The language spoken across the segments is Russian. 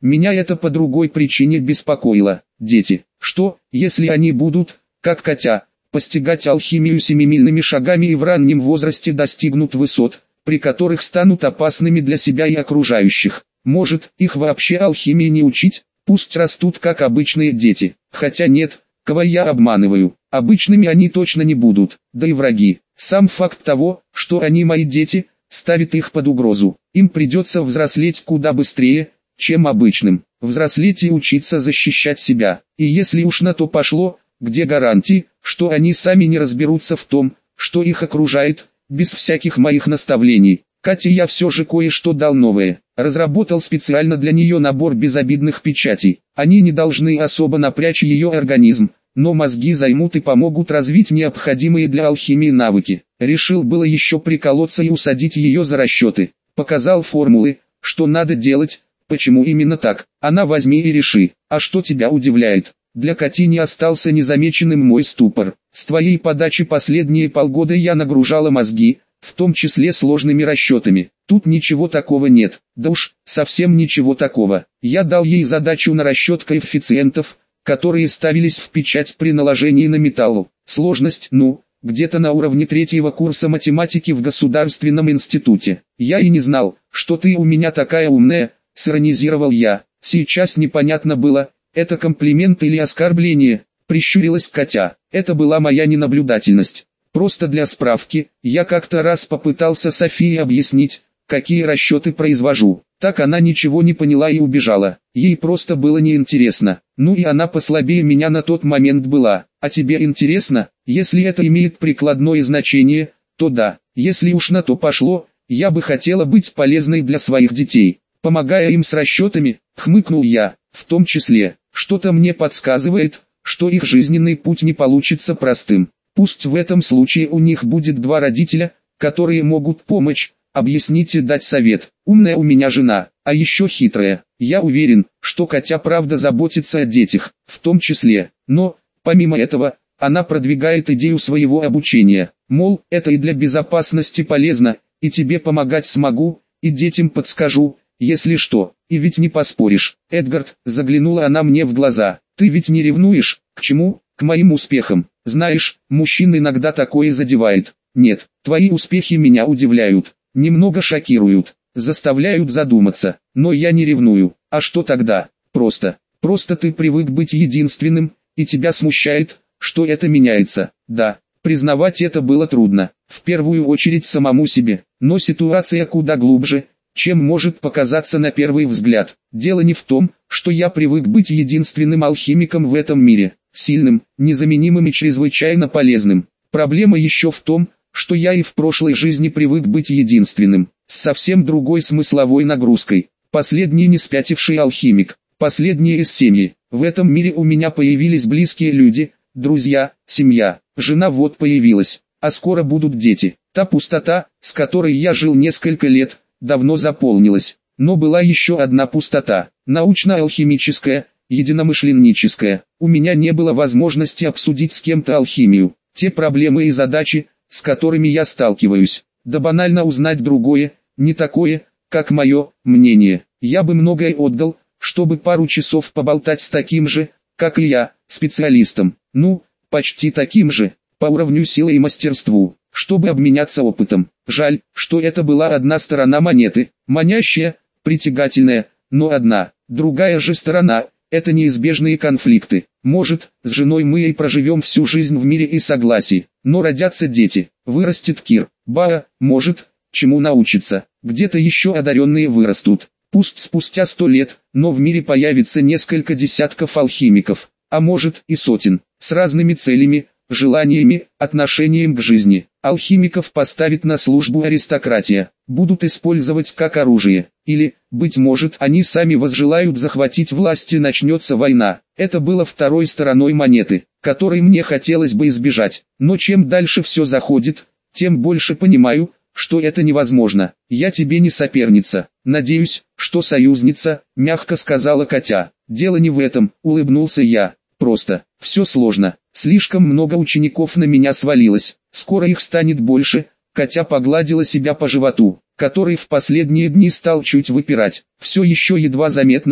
Меня это по другой причине беспокоило. Дети, что, если они будут, как Катя, постигать алхимию семимильными шагами и в раннем возрасте достигнут высот, при которых станут опасными для себя и окружающих? Может, их вообще алхимии не учить? Пусть растут как обычные дети. Хотя нет, кого я обманываю, обычными они точно не будут, да и враги. Сам факт того, что они мои дети, ставит их под угрозу. Им придется взрослеть куда быстрее, чем обычным. Взрослеть и учиться защищать себя. И если уж на то пошло, где гарантии, что они сами не разберутся в том, что их окружает, без всяких моих наставлений? Кате я все же кое-что дал новое. Разработал специально для нее набор безобидных печатей. Они не должны особо напрячь ее организм, но мозги займут и помогут развить необходимые для алхимии навыки. Решил было еще приколоться и усадить ее за расчеты. Показал формулы, что надо делать, почему именно так. Она возьми и реши. А что тебя удивляет? Для Кати не остался незамеченным мой ступор. С твоей подачи последние полгода я нагружала мозги, в том числе сложными расчетами. Тут ничего такого нет. Да уж, совсем ничего такого. Я дал ей задачу на расчет коэффициентов, которые ставились в печать при наложении на металл. Сложность, где-то на уровне 3-го курса математики в государственном институте. Я и не знал, что ты у меня такая умная, сиронизировал я. Сейчас непонятно было, это комплимент или оскорбление, прищурилась Катя. Это была моя ненаблюдательность. Просто для справки, я как-то раз попытался Софии объяснить, какие расчеты произвожу. Так она ничего не поняла и убежала. Ей просто было неинтересно. Ну и она послабее меня на тот момент была. А тебе интересно? Если это имеет прикладное значение, то да. Если уж на то пошло, я бы хотела быть полезной для своих детей. Помогая им с расчетами, хмыкнул я, в том числе, что-то мне подсказывает, что их жизненный путь не получится простым. Пусть в этом случае у них будет 2 родителя, которые могут помочь, объяснить и дать совет. Умная у меня жена, а еще хитрая. Я уверен, что Катя правда заботится о детях, в том числе. Но, помимо этого, она продвигает идею своего обучения. Мол, это и для безопасности полезно, и тебе помогать смогу, и детям подскажу, если что. И ведь не поспоришь. Эдгард, заглянула она мне в глаза. Ты ведь не ревнуешь? К чему? К моим успехам. Знаешь, мужчин иногда такое задевает. Нет, твои успехи меня удивляют, немного шокируют, заставляют задуматься. Но я не ревную. А что тогда? Просто ты привык быть единственным, и тебя смущает, что это меняется. Да, признавать это было трудно, в первую очередь самому себе. Но ситуация куда глубже, чем может показаться на первый взгляд. Дело не в том, что я привык быть единственным алхимиком в этом мире, сильным, незаменимым и чрезвычайно полезным. Проблема еще в том, что я и в прошлой жизни привык быть единственным, с совсем другой смысловой нагрузкой. Последний не спятивший алхимик, последний из семьи. В этом мире у меня появились близкие люди, друзья, семья, жена вот появилась, а скоро будут дети. Та пустота, с которой я жил несколько лет, давно заполнилась. Но была еще одна пустота, научно-алхимическая, единомышленническая. У меня не было возможности обсудить с кем-то алхимию, те проблемы и задачи, с которыми я сталкиваюсь. Да банально узнать другое, не такое, как мое мнение. Я бы многое отдал, чтобы пару часов поболтать с таким же, как и я, специалистом. Почти таким же, по уровню силы и мастерству, чтобы обменяться опытом. Жаль, что это была одна сторона монеты, манящая, притягательная, но одна. Другая же сторона – это неизбежные конфликты. Может, с женой мы и проживем всю жизнь в мире и согласии, но родятся дети, вырастет Кир, может, чему научиться. Где-то еще одаренные вырастут. Пусть спустя 100 лет, но в мире появится несколько десятков алхимиков, а может и сотен, с разными целями, желаниями, отношением к жизни. Алхимиков поставит на службу аристократия, будут использовать как оружие, или, быть может, они сами возжелают захватить власть и начнется война. Это было второй стороной монеты, которой мне хотелось бы избежать. Но чем дальше все заходит, тем больше понимаю, что это невозможно. Я тебе не соперница, надеюсь, что союзница, мягко сказала Катя. Дело не в этом, улыбнулся я. Просто, все сложно, слишком много учеников на меня свалилось, скоро их станет больше. Катя погладила себя по животу, который в последние дни стал чуть выпирать. Все еще едва заметно,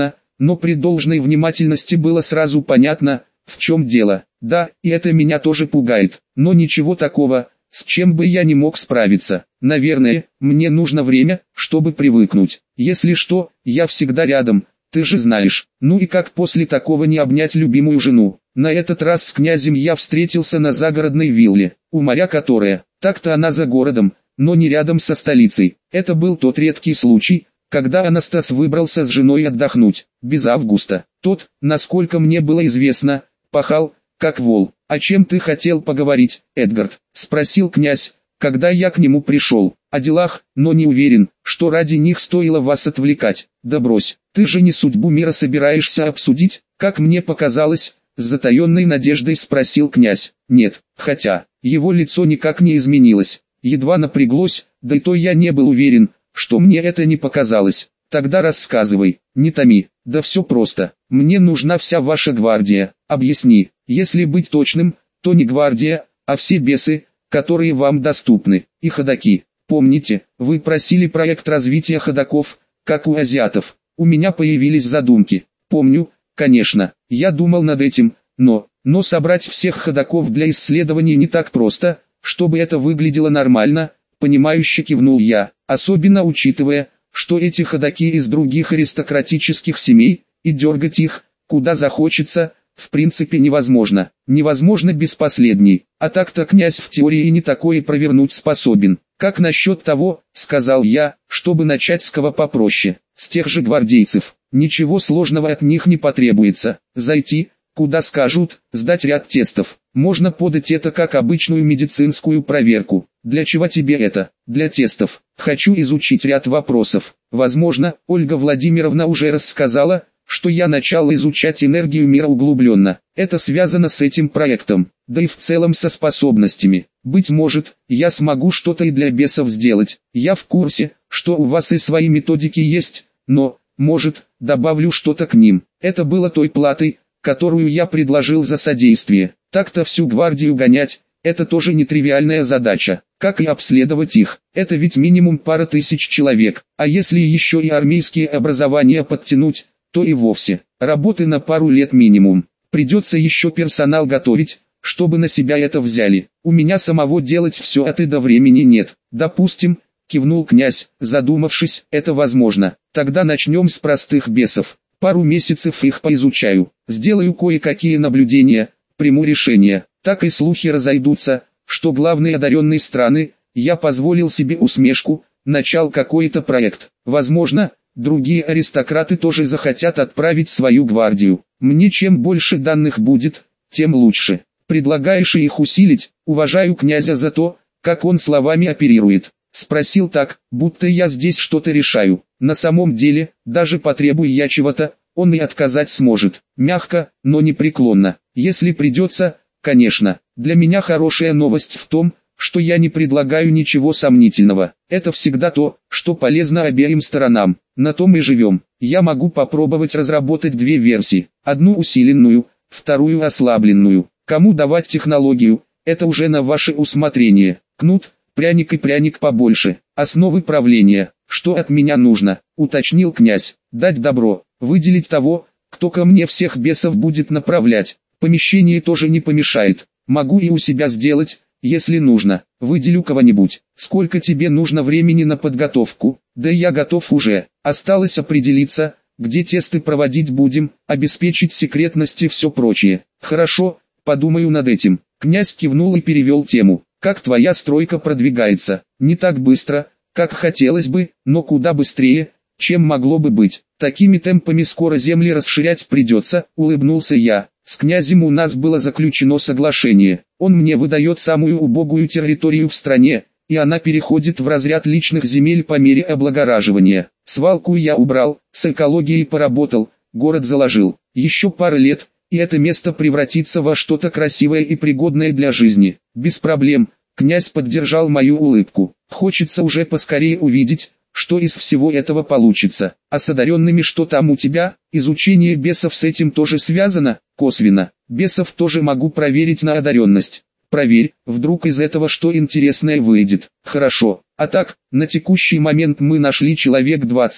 но при должной внимательности было сразу понятно, в чем дело. Да, и это меня тоже пугает, но ничего такого, с чем бы я не мог справиться. Наверное, мне нужно время, чтобы привыкнуть. Если что, я всегда рядом, ты же знаешь. Ну и как после такого не обнять любимую жену? На этот раз с князем я встретился на загородной вилле, у моря которая, так-то она за городом, но не рядом со столицей. Это был тот редкий случай, когда Анастас выбрался с женой отдохнуть, без Августа. Тот, насколько мне было известно, пахал, как вол. «О чем ты хотел поговорить, Эдгард?» – спросил князь, когда я к нему пришел. «О делах, но не уверен, что ради них стоило вас отвлекать». «Да брось, ты же не судьбу мира собираешься обсудить, как мне показалось?» С затаенной надеждой спросил князь. «Нет, хотя, его лицо никак не изменилось, едва напряглось, да и то я не был уверен, что мне это не показалось. Тогда рассказывай, не томи». «Да все просто, мне нужна вся ваша гвардия. Объясни, если быть точным, то не гвардия, а все бесы, которые вам доступны, и ходаки. Помните, вы просили проект развития ходаков, как у азиатов. У меня появились задумки». «Помню, конечно, я думал над этим, но собрать всех ходаков для исследований не так просто, чтобы это выглядело нормально», понимающе кивнул я, особенно учитывая, что эти ходаки из других аристократических семей, и дергать их, куда захочется, в принципе невозможно. Невозможно без последней, а так-то князь в теории не такое провернуть способен. «Как насчет того, — сказал я, — чтобы начать с кого попроще, с тех же гвардейцев. Ничего сложного от них не потребуется. Зайти, куда скажут, сдать ряд тестов. Можно подать это как обычную медицинскую проверку. Для чего тебе это? Для тестов. Хочу изучить ряд вопросов. Возможно, Ольга Владимировна уже рассказала, что я начал изучать энергию мира углубленно. Это связано с этим проектом, да и в целом со способностями. Быть может, я смогу что-то и для бесов сделать. Я в курсе, что у вас и свои методики есть, но, может, добавлю что-то к ним». Это было той платой, которую я предложил за содействие. Так-то всю гвардию гонять, это тоже нетривиальная задача. Как и обследовать их, это ведь минимум пара тысяч человек. А если еще и армейские образования подтянуть, то и вовсе работы на пару лет минимум. Придется еще персонал готовить, чтобы на себя это взяли. У меня самого делать все от и до времени нет. «Допустим, — кивнул князь, задумавшись, — это возможно. Тогда начнем с простых бесов. Пару месяцев их поизучаю, сделаю кое-какие наблюдения, приму решение. Так и слухи разойдутся, что главный одаренный страны, я позволил себе усмешку, начал какой-то проект. Возможно, другие аристократы тоже захотят отправить свою гвардию. Мне чем больше данных будет, тем лучше. Предлагаешь их усилить?» «Уважаю князя за то, как он словами оперирует». Спросил так, будто я здесь что-то решаю. На самом деле, даже потребуй я чего-то, он и отказать сможет. Мягко, но непреклонно. Если придется, конечно. Для меня хорошая новость в том, что я не предлагаю ничего сомнительного. Это всегда то, что полезно обеим сторонам. На том и живем. Я могу попробовать разработать две версии. Одну усиленную, вторую ослабленную. Кому давать технологию, это уже на ваше усмотрение. Кнут, пряник и пряник побольше. Основы правления. Что от меня нужно? Уточнил князь. Дать добро. Выделить того, кто ко мне всех бесов будет направлять. Помещение тоже не помешает. Могу и у себя сделать, если нужно. Выделю кого-нибудь. Сколько тебе нужно времени на подготовку? Да я готов уже. Осталось определиться, где тесты проводить будем, обеспечить секретность и все прочее. Хорошо, подумаю над этим. Князь кивнул и перевел тему. «Как твоя стройка продвигается?» «Не так быстро, как хотелось бы, но куда быстрее, чем могло бы быть. Такими темпами скоро земли расширять придется», — улыбнулся я. «С князем у нас было заключено соглашение. Он мне выдает самую убогую территорию в стране, и она переходит в разряд личных земель по мере облагораживания. Свалку я убрал, с экологией поработал, город заложил. Еще пара лет, и это место превратится во что-то красивое и пригодное для жизни. Без проблем». Князь поддержал мою улыбку. «Хочется уже поскорее увидеть, что из всего этого получится. А с одаренными что там у тебя? Изучение бесов с этим тоже связано?» «Косвенно. Бесов тоже могу проверить на одаренность». «Проверь, вдруг из этого что интересное выйдет». «Хорошо. А так, на текущий момент мы нашли человек 20,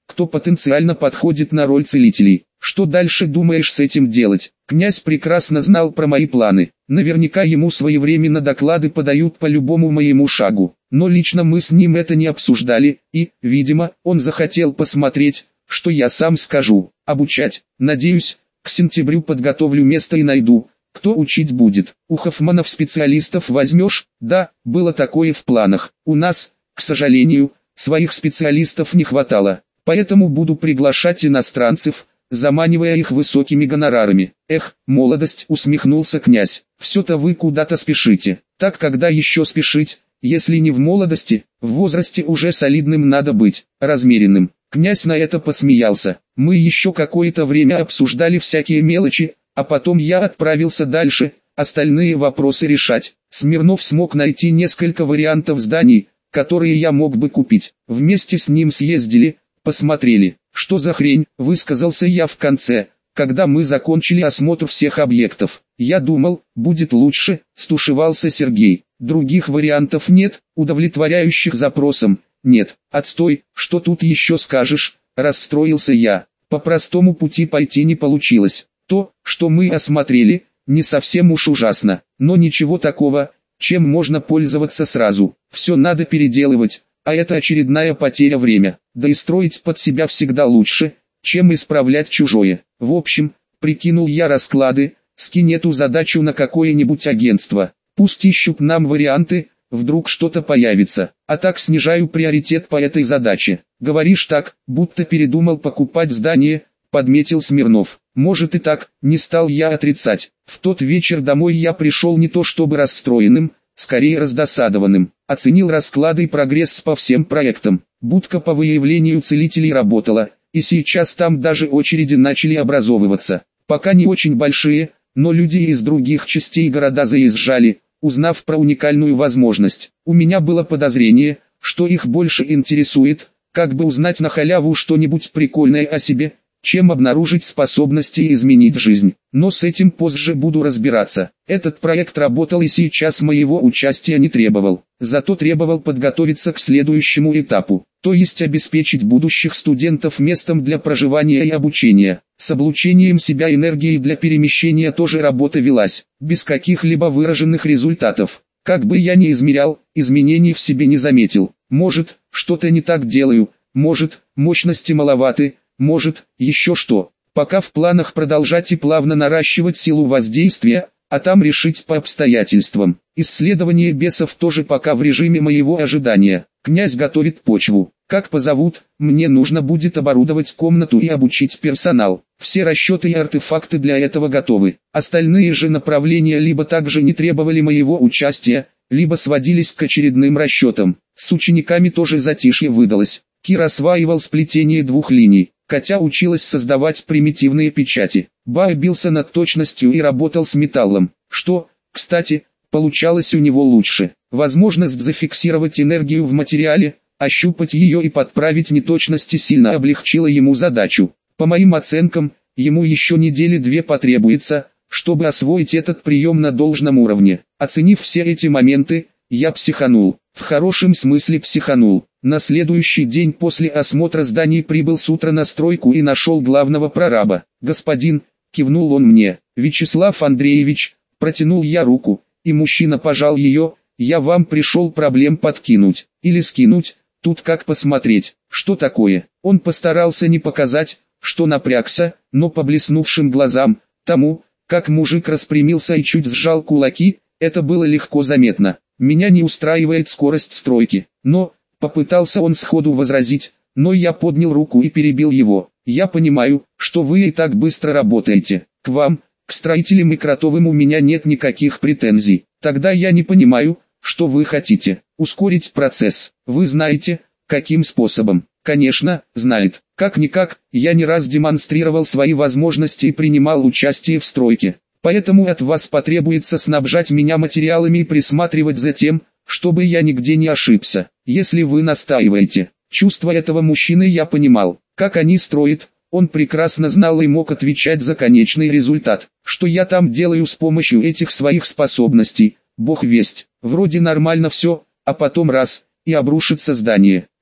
кто потенциально подходит на роль целителей. Что дальше думаешь с этим делать? Князь прекрасно знал про мои планы. Наверняка ему своевременно доклады подают по любому моему шагу. Но лично мы с ним это не обсуждали, и, видимо, он захотел посмотреть, что я сам скажу. Обучать, надеюсь, к сентябрю подготовлю место и найду, кто учить будет. У Хоффманов специалистов возьмешь? Да, было такое в планах. У нас, к сожалению, своих специалистов не хватало. Поэтому буду приглашать иностранцев, заманивая их высокими гонорарами. Эх, молодость, усмехнулся князь. Все-то вы куда-то спешите. Так когда еще спешить, если не в молодости, в возрасте уже солидным надо быть, размеренным. Князь на это посмеялся. Мы еще какое-то время обсуждали всякие мелочи, а потом я отправился дальше, остальные вопросы решать. Смирнов смог найти несколько вариантов зданий, которые я мог бы купить. Вместе с ним съездили, посмотрели. Что за хрень, высказался я в конце, когда мы закончили осмотр всех объектов. Я думал, будет лучше, стушевался Сергей. Других вариантов нет, удовлетворяющих запросам. Нет, отстой, что тут еще скажешь, расстроился я. По простому пути пойти не получилось. То, что мы осмотрели, не совсем уж ужасно, но ничего такого, чем можно пользоваться сразу. Все надо переделывать, а это очередная потеря времени. Да и строить под себя всегда лучше, чем исправлять чужое. В общем, прикинул я расклады, скинь эту задачу на какое-нибудь агентство. Пусть ищут нам варианты, вдруг что-то появится. А так снижаю приоритет по этой задаче. Говоришь так, будто передумал покупать здание, подметил Смирнов. Может и так, не стал я отрицать. В тот вечер домой я пришел не то чтобы расстроенным, скорее раздосадованным. Оценил расклады и прогресс по всем проектам. Будка по выявлению целителей работала, и сейчас там даже очереди начали образовываться. Пока не очень большие, но люди из других частей города заезжали, узнав про уникальную возможность. У меня было подозрение, что их больше интересует, как бы узнать на халяву что-нибудь прикольное о себе, чем обнаружить способности и изменить жизнь. Но с этим позже буду разбираться. Этот проект работал и сейчас моего участия не требовал. Зато требовал подготовиться к следующему этапу, то есть обеспечить будущих студентов местом для проживания и обучения. С облучением себя энергией для перемещения тоже работа велась, без каких-либо выраженных результатов. Как бы я ни измерял, изменений в себе не заметил. Может, что-то не так делаю, может, мощности маловаты, может, еще что. Пока в планах продолжать и плавно наращивать силу воздействия, а там решить по обстоятельствам. Исследование бесов тоже пока в режиме моего ожидания. Князь готовит почву. Как позовут, мне нужно будет оборудовать комнату и обучить персонал. Все расчеты и артефакты для этого готовы. Остальные же направления либо также не требовали моего участия, либо сводились к очередным расчетам. С учениками тоже затишье выдалось. Кир осваивал сплетение двух линий. Катя училась создавать примитивные печати. Бай бился над точностью и работал с металлом, что, кстати, получалось у него лучше. Возможность зафиксировать энергию в материале, ощупать ее и подправить неточности сильно облегчила ему задачу. По моим оценкам, ему еще недели две потребуется, чтобы освоить этот прием на должном уровне. Оценив все эти моменты, я психанул. В хорошем смысле психанул. На следующий день после осмотра зданий прибыл с утра на стройку и нашел главного прораба. «Господин», — кивнул он мне, — «Вячеслав Андреевич», — протянул я руку, и мужчина пожал ее. «Я вам пришел проблем подкинуть, или скинуть, тут как посмотреть, что такое». Он постарался не показать, что напрягся, но по блеснувшим глазам, тому, как мужик распрямился и чуть сжал кулаки, это было легко заметно. «Меня не устраивает скорость стройки», но... Попытался он сходу возразить, но я поднял руку и перебил его. «Я понимаю, что вы и так быстро работаете. К вам, к строителям и Кротовым у меня нет никаких претензий. Тогда я не понимаю, что вы хотите. Ускорить процесс. Вы знаете, каким способом?» «Конечно, знает. Как-никак, я не раз демонстрировал свои возможности и принимал участие в стройке. Поэтому от вас потребуется снабжать меня материалами и присматривать за тем, чтобы я нигде не ошибся. Если вы настаиваете». Чувства этого мужчины я понимал. Как они строят, он прекрасно знал и мог отвечать за конечный результат. Что я там делаю с помощью этих своих способностей, бог весть. Вроде нормально все, а потом раз, и обрушится здание.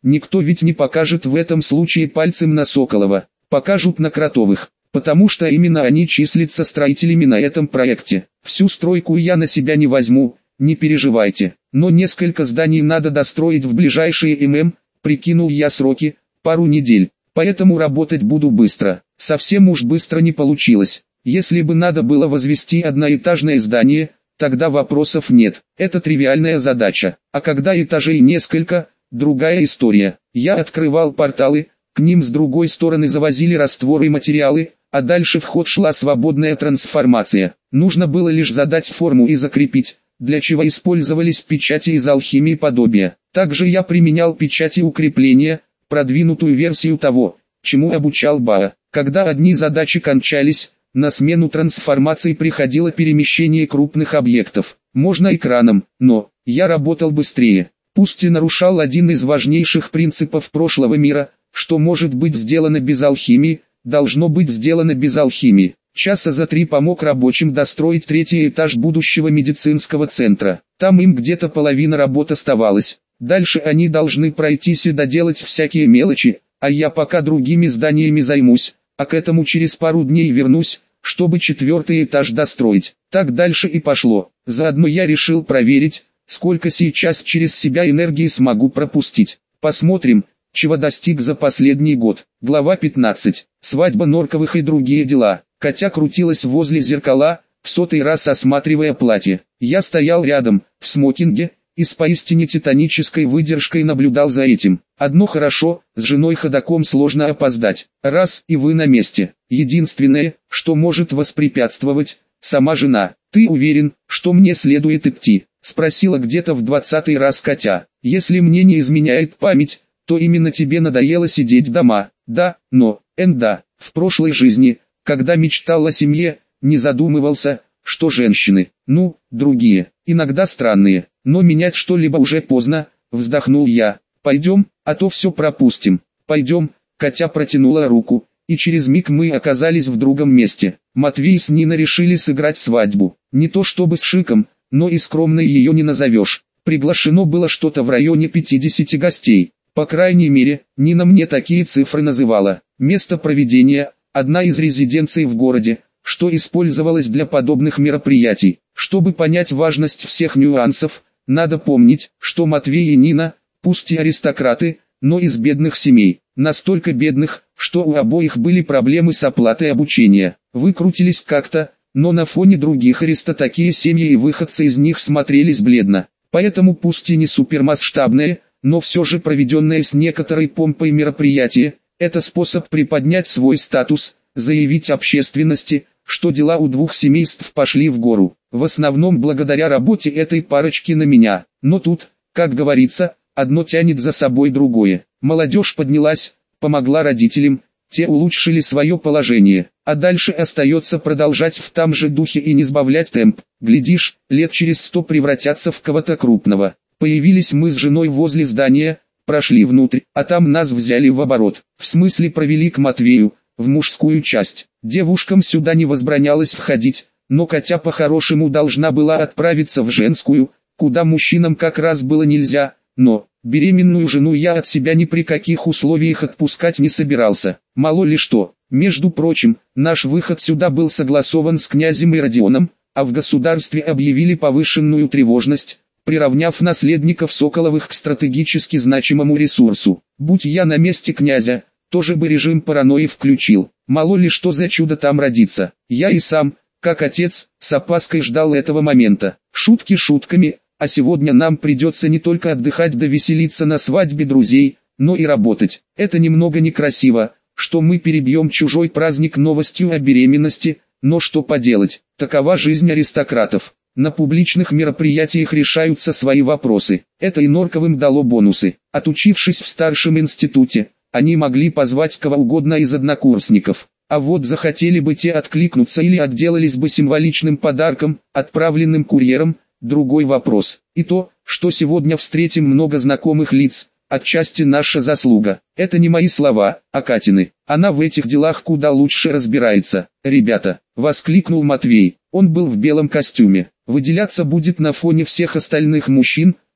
Никто ведь не покажет в этом случае пальцем на Соколова, покажут на Кротовых, потому что именно они числятся строителями на этом проекте. Всю стройку я на себя не возьму, не переживайте, но несколько зданий надо достроить в ближайшие прикинул я сроки, пару недель, поэтому работать буду быстро. Совсем уж быстро не получилось. Если бы надо было возвести одноэтажное здание, тогда вопросов нет, это тривиальная задача. А когда этажей несколько, другая история. Я открывал порталы, к ним с другой стороны завозили растворы и материалы, а дальше в ход шла свободная трансформация. Нужно было лишь задать форму и закрепить, для чего использовались печати из алхимии подобия. Также я применял печати укрепления, продвинутую версию того, чему обучал Баа. Когда одни задачи кончались, на смену трансформации приходило перемещение крупных объектов. Можно экраном, но я работал быстрее. Пусть и нарушал один из важнейших принципов прошлого мира, что может быть сделано без алхимии, должно быть сделано без алхимии. Часа за 3 помог рабочим достроить 3-й этаж будущего медицинского центра. Там им где-то половина работ оставалась. Дальше они должны пройтись и доделать всякие мелочи, а я пока другими зданиями займусь, а к этому через пару дней вернусь, чтобы 4-й этаж достроить. Так дальше и пошло. Заодно я решил проверить, сколько сейчас через себя энергии смогу пропустить. Посмотрим, чего достиг за последний год. Глава 15. Свадьба Норковых и другие дела. Катя крутилась возле зеркала, в 100-й раз осматривая платье. Я стоял рядом, в смокинге, и с поистине титанической выдержкой наблюдал за этим. Одно хорошо, с женой ходоком сложно опоздать. Раз и вы на месте. Единственное, что может воспрепятствовать, сама жена. «Ты уверен, что мне следует идти?» — спросила где-то в 20-й раз Катя. «Если мне не изменяет память, то именно тебе надоело сидеть дома». «Да, но, да, в прошлой жизни, когда мечтал о семье, не задумывался, что женщины, другие, иногда странные, но менять что-либо уже поздно», — вздохнул я. «Пойдем, а то все пропустим». «Пойдем», — Катя протянула руку, и через миг мы оказались в другом месте. Матвей с Ниной решили сыграть свадьбу. Не то чтобы с шиком, но и скромной ее не назовешь. Приглашено было что-то в районе 50 гостей. По крайней мере, Нина мне такие цифры называла. Место проведения – одна из резиденций в городе, что использовалось для подобных мероприятий. Чтобы понять важность всех нюансов, надо помнить, что Матвей и Нина, пусть и аристократы, но из бедных семей. Настолько бедных, что у обоих были проблемы с оплатой обучения. Выкрутились как-то, но на фоне других такие семьи и выходцы из них смотрелись бледно. Поэтому пусть и не супермасштабное, но все же проведенное с некоторой помпой мероприятие, это способ приподнять свой статус, заявить общественности, что дела у двух семейств пошли в гору. В основном благодаря работе этой парочки на меня. Но тут, как говорится, одно тянет за собой другое. Молодежь поднялась, помогла родителям, те улучшили свое положение, а дальше остается продолжать в том же духе и не сбавлять темп. Глядишь, лет через 100 превратятся в кого-то крупного. Появились мы с женой возле здания, прошли внутрь, а там нас взяли в оборот. В смысле провели к Матвею, в мужскую часть. Девушкам сюда не возбранялось входить, но Катя по-хорошему должна была отправиться в женскую, куда мужчинам как раз было нельзя, но беременную жену я от себя ни при каких условиях отпускать не собирался. Мало ли что. Между прочим, наш выход сюда был согласован с князем и Родионом, а в государстве объявили повышенную тревожность, приравняв наследников Соколовых к стратегически значимому ресурсу. Будь я на месте князя, тоже бы режим паранойи включил. Мало ли что за чудо там родится. Я и сам, как отец, с опаской ждал этого момента. Шутки шутками, а сегодня нам придется не только отдыхать да веселиться на свадьбе друзей, но и работать. Это немного некрасиво, что мы перебьем чужой праздник новостью о беременности, но что поделать, такова жизнь аристократов. На публичных мероприятиях решаются свои вопросы. Это и Норковым дало бонусы. Отучившись в старшем институте, они могли позвать кого угодно из однокурсников. А вот захотели бы те откликнуться или отделались бы символичным подарком, отправленным курьером, другой вопрос. И то, что сегодня встретим много знакомых лиц, отчасти наша заслуга. Это не мои слова, а Катины. Она в этих делах куда лучше разбирается. «Ребята!» — воскликнул Матвей. Он был в белом костюме. Выделяться будет на фоне всех остальных мужчин,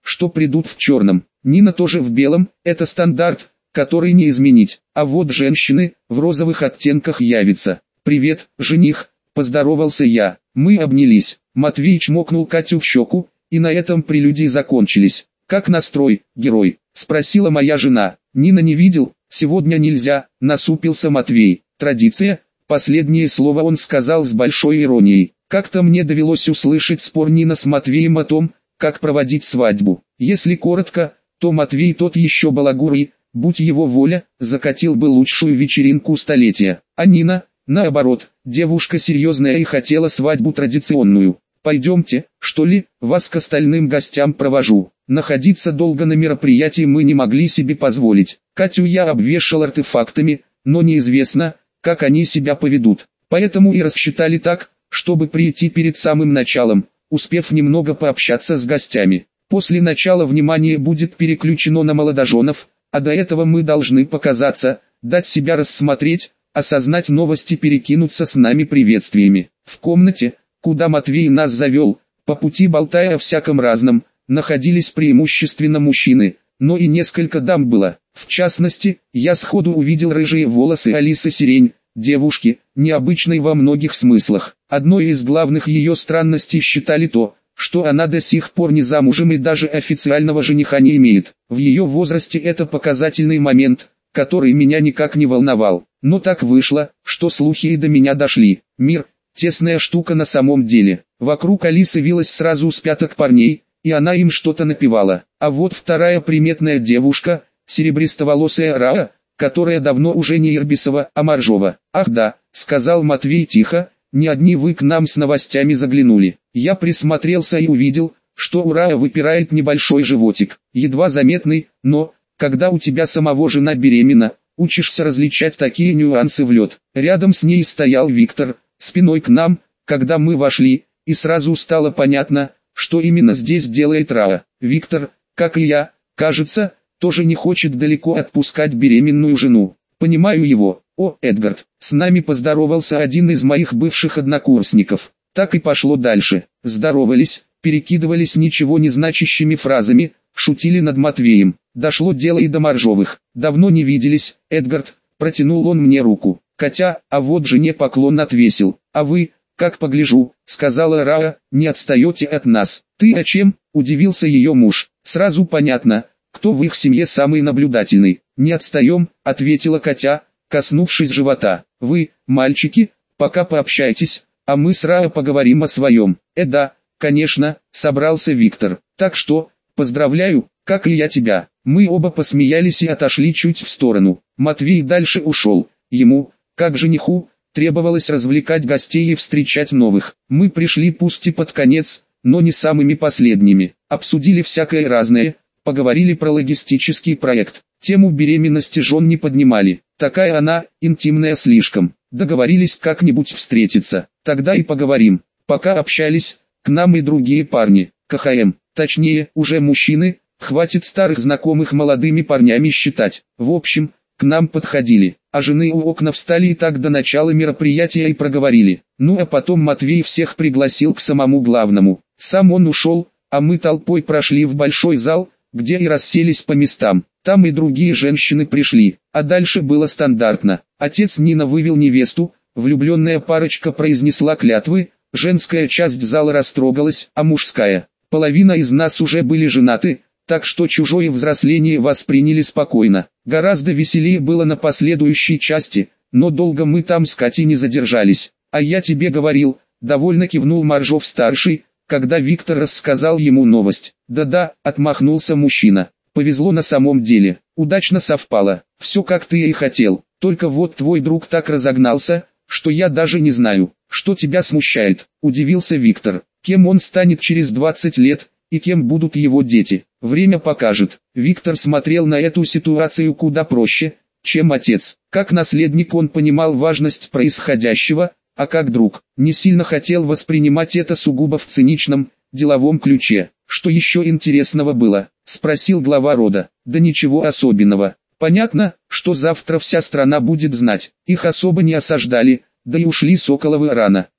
что придут в черном. Нина тоже в белом, это стандарт, который не изменить. А вот женщины в розовых оттенках явятся. «Привет, жених», – поздоровался я. Мы обнялись. Матвей чмокнул Катю в щеку, и на этом прелюдии закончились. «Как настрой, герой?» – спросила моя жена. «Нина не видел, сегодня нельзя», – насупился Матвей. «Традиция», – последнее слово он сказал с большой иронией. Как-то мне довелось услышать спор Нина с Матвеем о том, как проводить свадьбу. Если коротко, то Матвей тот еще балагур и, будь его воля, закатил бы лучшую вечеринку столетия. А Нина, наоборот, девушка серьезная и хотела свадьбу традиционную. «Пойдемте, что ли, вас к остальным гостям провожу». Находиться долго на мероприятии мы не могли себе позволить. Катю я обвешал артефактами, но неизвестно, как они себя поведут. Поэтому и рассчитали так, чтобы прийти перед самым началом, успев немного пообщаться с гостями. После начала внимание будет переключено на молодоженов, а до этого мы должны показаться, дать себя рассмотреть, осознать новости, перекинуться с нами приветствиями. В комнате, куда Матвей нас завел, по пути болтая о всяком разном, находились преимущественно мужчины, но и несколько дам было. В частности, я сходу увидел рыжие волосы Алисы Сирень, девушки, необычной во многих смыслах. Одной из главных ее странностей считали то, что она до сих пор не замужем и даже официального жениха не имеет. В ее возрасте это показательный момент, который меня никак не волновал. Но так вышло, что слухи и до меня дошли. Мир – тесная штука на самом деле. Вокруг Алисы вилось сразу с пяток парней, и она им что-то напевала. А вот вторая приметная девушка, серебристоволосая Раа, которая давно уже не Ирбисова, а Моржова. «Ах да», — сказал Матвей тихо, — «не одни вы к нам с новостями заглянули». Я присмотрелся и увидел, что у Раа выпирает небольшой животик, едва заметный, но, когда у тебя самого жена беременна, учишься различать такие нюансы в лед. Рядом с ней стоял Виктор, спиной к нам, когда мы вошли, и сразу стало понятно, что именно здесь делает Раа. Виктор, как и я, кажется, тоже не хочет далеко отпускать беременную жену. Понимаю его. «О, Эдгард», с нами поздоровался один из моих бывших однокурсников. Так и пошло дальше. Здоровались, перекидывались ничего не значащими фразами, шутили над Матвеем. Дошло дело и до Моржовых. «Давно не виделись, Эдгард», протянул он мне руку. «Катя, а вот жене поклон отвесил. А вы, как погляжу», сказала Раа, «не отстаете от нас». «Ты о чем?» удивился ее муж. «Сразу понятно, кто в их семье самый наблюдательный». «Не отстаем», ответила Катя, коснувшись живота. «Вы, мальчики, пока пообщайтесь, а мы с Раа поговорим о своем». Да, конечно», собрался Виктор. «Так что, поздравляю, как и я тебя». Мы оба посмеялись и отошли чуть в сторону. Матвей дальше ушел. Ему, как жениху, требовалось развлекать гостей и встречать новых. Мы пришли пусть и под конец, но не самыми последними. Обсудили всякое разное, поговорили про логистический проект. Тему беременности жен не поднимали. Такая она, интимная слишком. Договорились как-нибудь встретиться. Тогда и поговорим. Пока общались, к нам и другие парни. КХМ, точнее, уже мужчины, хватит старых знакомых молодыми парнями считать. В общем, к нам подходили, а жены у окна встали и так до начала мероприятия и проговорили. Ну а потом Матвей всех пригласил к самому главному. Сам он ушел, а мы толпой прошли в большой зал, где и расселись по местам. Там и другие женщины пришли, а дальше было стандартно. Отец Нина вывел невесту, влюбленная парочка произнесла клятвы, женская часть зала растрогалась, а мужская. Половина из нас уже были женаты, так что чужое взросление восприняли спокойно. Гораздо веселее было на последующей части, но долго мы там с Катей не задержались. А я тебе говорил, довольно кивнул Моржов-старший, когда Виктор рассказал ему новость. Да-да, отмахнулся мужчина. Повезло на самом деле, удачно совпало, все как ты и хотел. Только вот твой друг так разогнался, что я даже не знаю, что тебя смущает, удивился Виктор. Кем он станет через 20 лет, и кем будут его дети, время покажет. Виктор смотрел на эту ситуацию куда проще, чем отец. Как наследник он понимал важность происходящего, а как друг, не сильно хотел воспринимать это сугубо в циничном, деловом ключе. «Что еще интересного было?» – спросил глава рода. «Да ничего особенного. Понятно, что завтра вся страна будет знать. Их особо не осаждали, да и ушли Соколовы рано.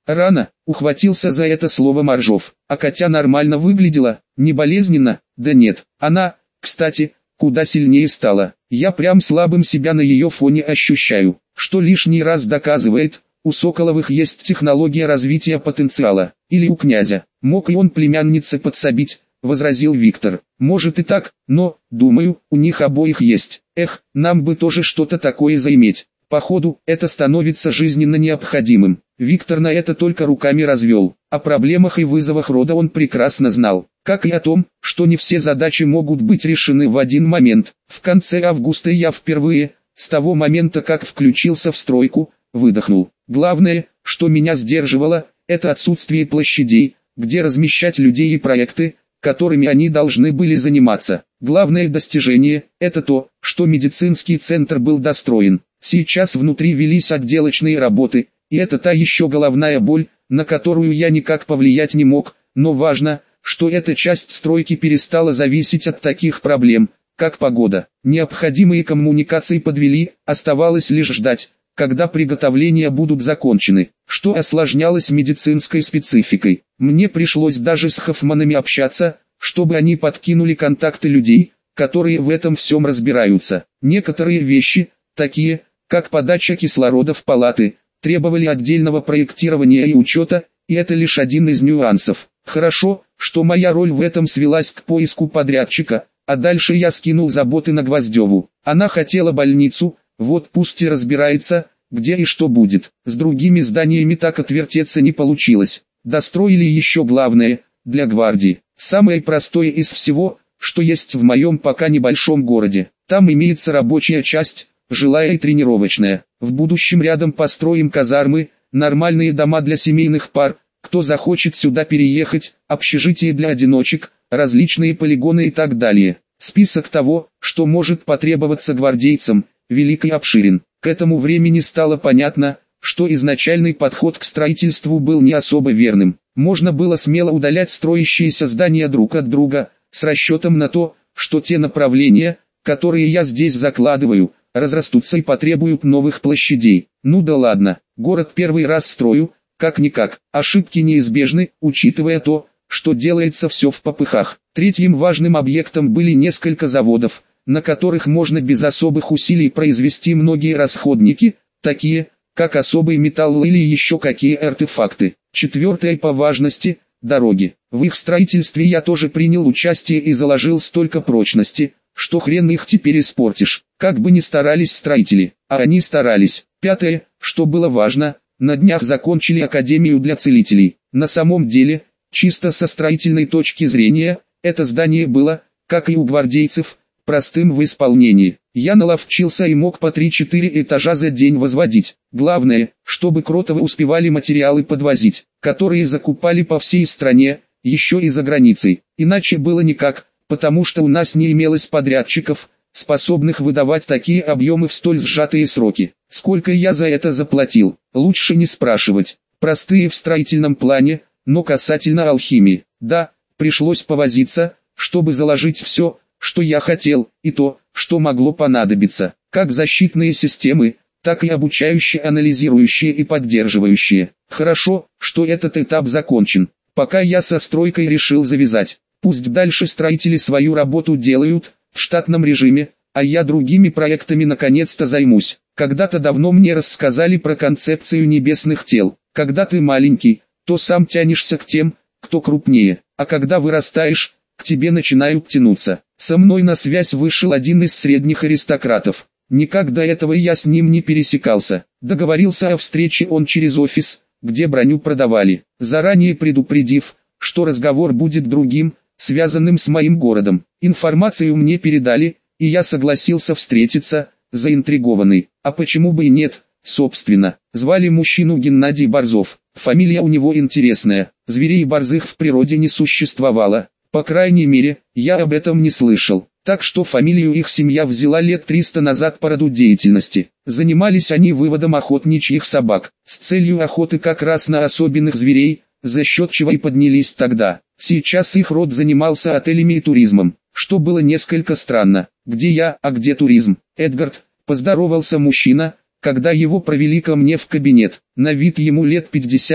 Рано, ухватился за это слово Моржов. А Катя нормально выглядела, не болезненно, да нет. Она, кстати, куда сильнее стала. Я прям слабым себя на ее фоне ощущаю, что лишний раз доказывает, у Соколовых есть технология развития потенциала. Или у князя. Мог и он племяннице подсобить, возразил Виктор. Может и так, но, думаю, у них обоих есть. Эх, нам бы тоже что-то такое заиметь. Походу, это становится жизненно необходимым. Виктор на это только руками развел. О проблемах и вызовах рода он прекрасно знал, как и о том, что не все задачи могут быть решены в один момент. В конце августа я впервые, с того момента как включился в стройку, выдохнул. Главное, что меня сдерживало, это отсутствие площадей, где размещать людей и проекты, которыми они должны были заниматься. Главное достижение – это то, что медицинский центр был достроен. Сейчас внутри велись отделочные работы, и это та еще головная боль, на которую я никак повлиять не мог, но важно, что эта часть стройки перестала зависеть от таких проблем, как погода. Необходимые коммуникации подвели, оставалось лишь ждать, когда приготовления будут закончены, что осложнялось медицинской спецификой. Мне пришлось даже с Хоффманами общаться, чтобы они подкинули контакты людей, которые в этом всем разбираются. Некоторые вещи, такие, как подача кислорода в палаты, требовали отдельного проектирования и учета, и это лишь один из нюансов. Хорошо, что моя роль в этом свелась к поиску подрядчика, а дальше я скинул заботы на Гвоздеву. Она хотела больницу, вот пусть и разбирается, где и что будет. С другими зданиями так отвертеться не получилось. Достроили еще главное, для гвардии. Самое простое из всего, что есть в моем пока небольшом городе. Там имеется рабочая часть, жилая и тренировочная. В будущем рядом построим казармы, нормальные дома для семейных пар, кто захочет сюда переехать, общежитие для одиночек, различные полигоны и так далее. Список того, что может потребоваться гвардейцам, велик и обширен. К этому времени стало понятно, что изначальный подход к строительству был не особо верным. Можно было смело удалять строящиеся здания друг от друга, с расчетом на то, что те направления, которые я здесь закладываю, разрастутся и потребуют новых площадей. Ну да ладно, город первый раз строю, как-никак, ошибки неизбежны, учитывая то, что делается все в попыхах. Третьим важным объектом были несколько заводов, на которых можно без особых усилий произвести многие расходники, такие, как особый металл или еще какие артефакты. Четвертое по важности – дороги. В их строительстве я тоже принял участие и заложил столько прочности, что хрен их теперь испортишь. Как бы ни старались строители, а они старались. Пятое, что было важно, на днях закончили академию для целителей. На самом деле, чисто со строительной точки зрения, это здание было, как и у гвардейцев, простым в исполнении. Я наловчился и мог по 3-4 этажа за день возводить. Главное, чтобы Кротовы успевали материалы подвозить, которые закупали по всей стране, еще и за границей. Иначе было никак, потому что у нас не имелось подрядчиков, способных выдавать такие объемы в столь сжатые сроки. Сколько я за это заплатил, лучше не спрашивать. Простые в строительном плане, но касательно алхимии. Да, пришлось повозиться, чтобы заложить все, что я хотел, и то, что могло понадобиться, как защитные системы, так и обучающие, анализирующие и поддерживающие. Хорошо, что этот этап закончен. Пока я со стройкой решил завязать. Пусть дальше строители свою работу делают, в штатном режиме, а я другими проектами наконец-то займусь. Когда-то давно мне рассказали про концепцию небесных тел. Когда ты маленький, то сам тянешься к тем, кто крупнее, а когда вырастаешь, к тебе начинают тянуться. Со мной на связь вышел один из средних аристократов. Никак до этого я с ним не пересекался. Договорился о встрече он через офис, где броню продавали, заранее предупредив, что разговор будет другим, связанным с моим городом. Информацию мне передали, и я согласился встретиться, заинтригованный. А почему бы и нет, собственно. Звали мужчину Геннадий Борзов. Фамилия у него интересная. Зверей борзых в природе не существовало. По крайней мере, я об этом не слышал. Так что фамилию их семья взяла лет 300 назад по роду деятельности. Занимались они выводом охотничьих собак, с целью охоты как раз на особенных зверей, за счет чего и поднялись тогда. Сейчас их род занимался отелями и туризмом, что было несколько странно. Где я, а где туризм? Эдгард, поздоровался мужчина, когда его провели ко мне в кабинет. На вид ему лет 50,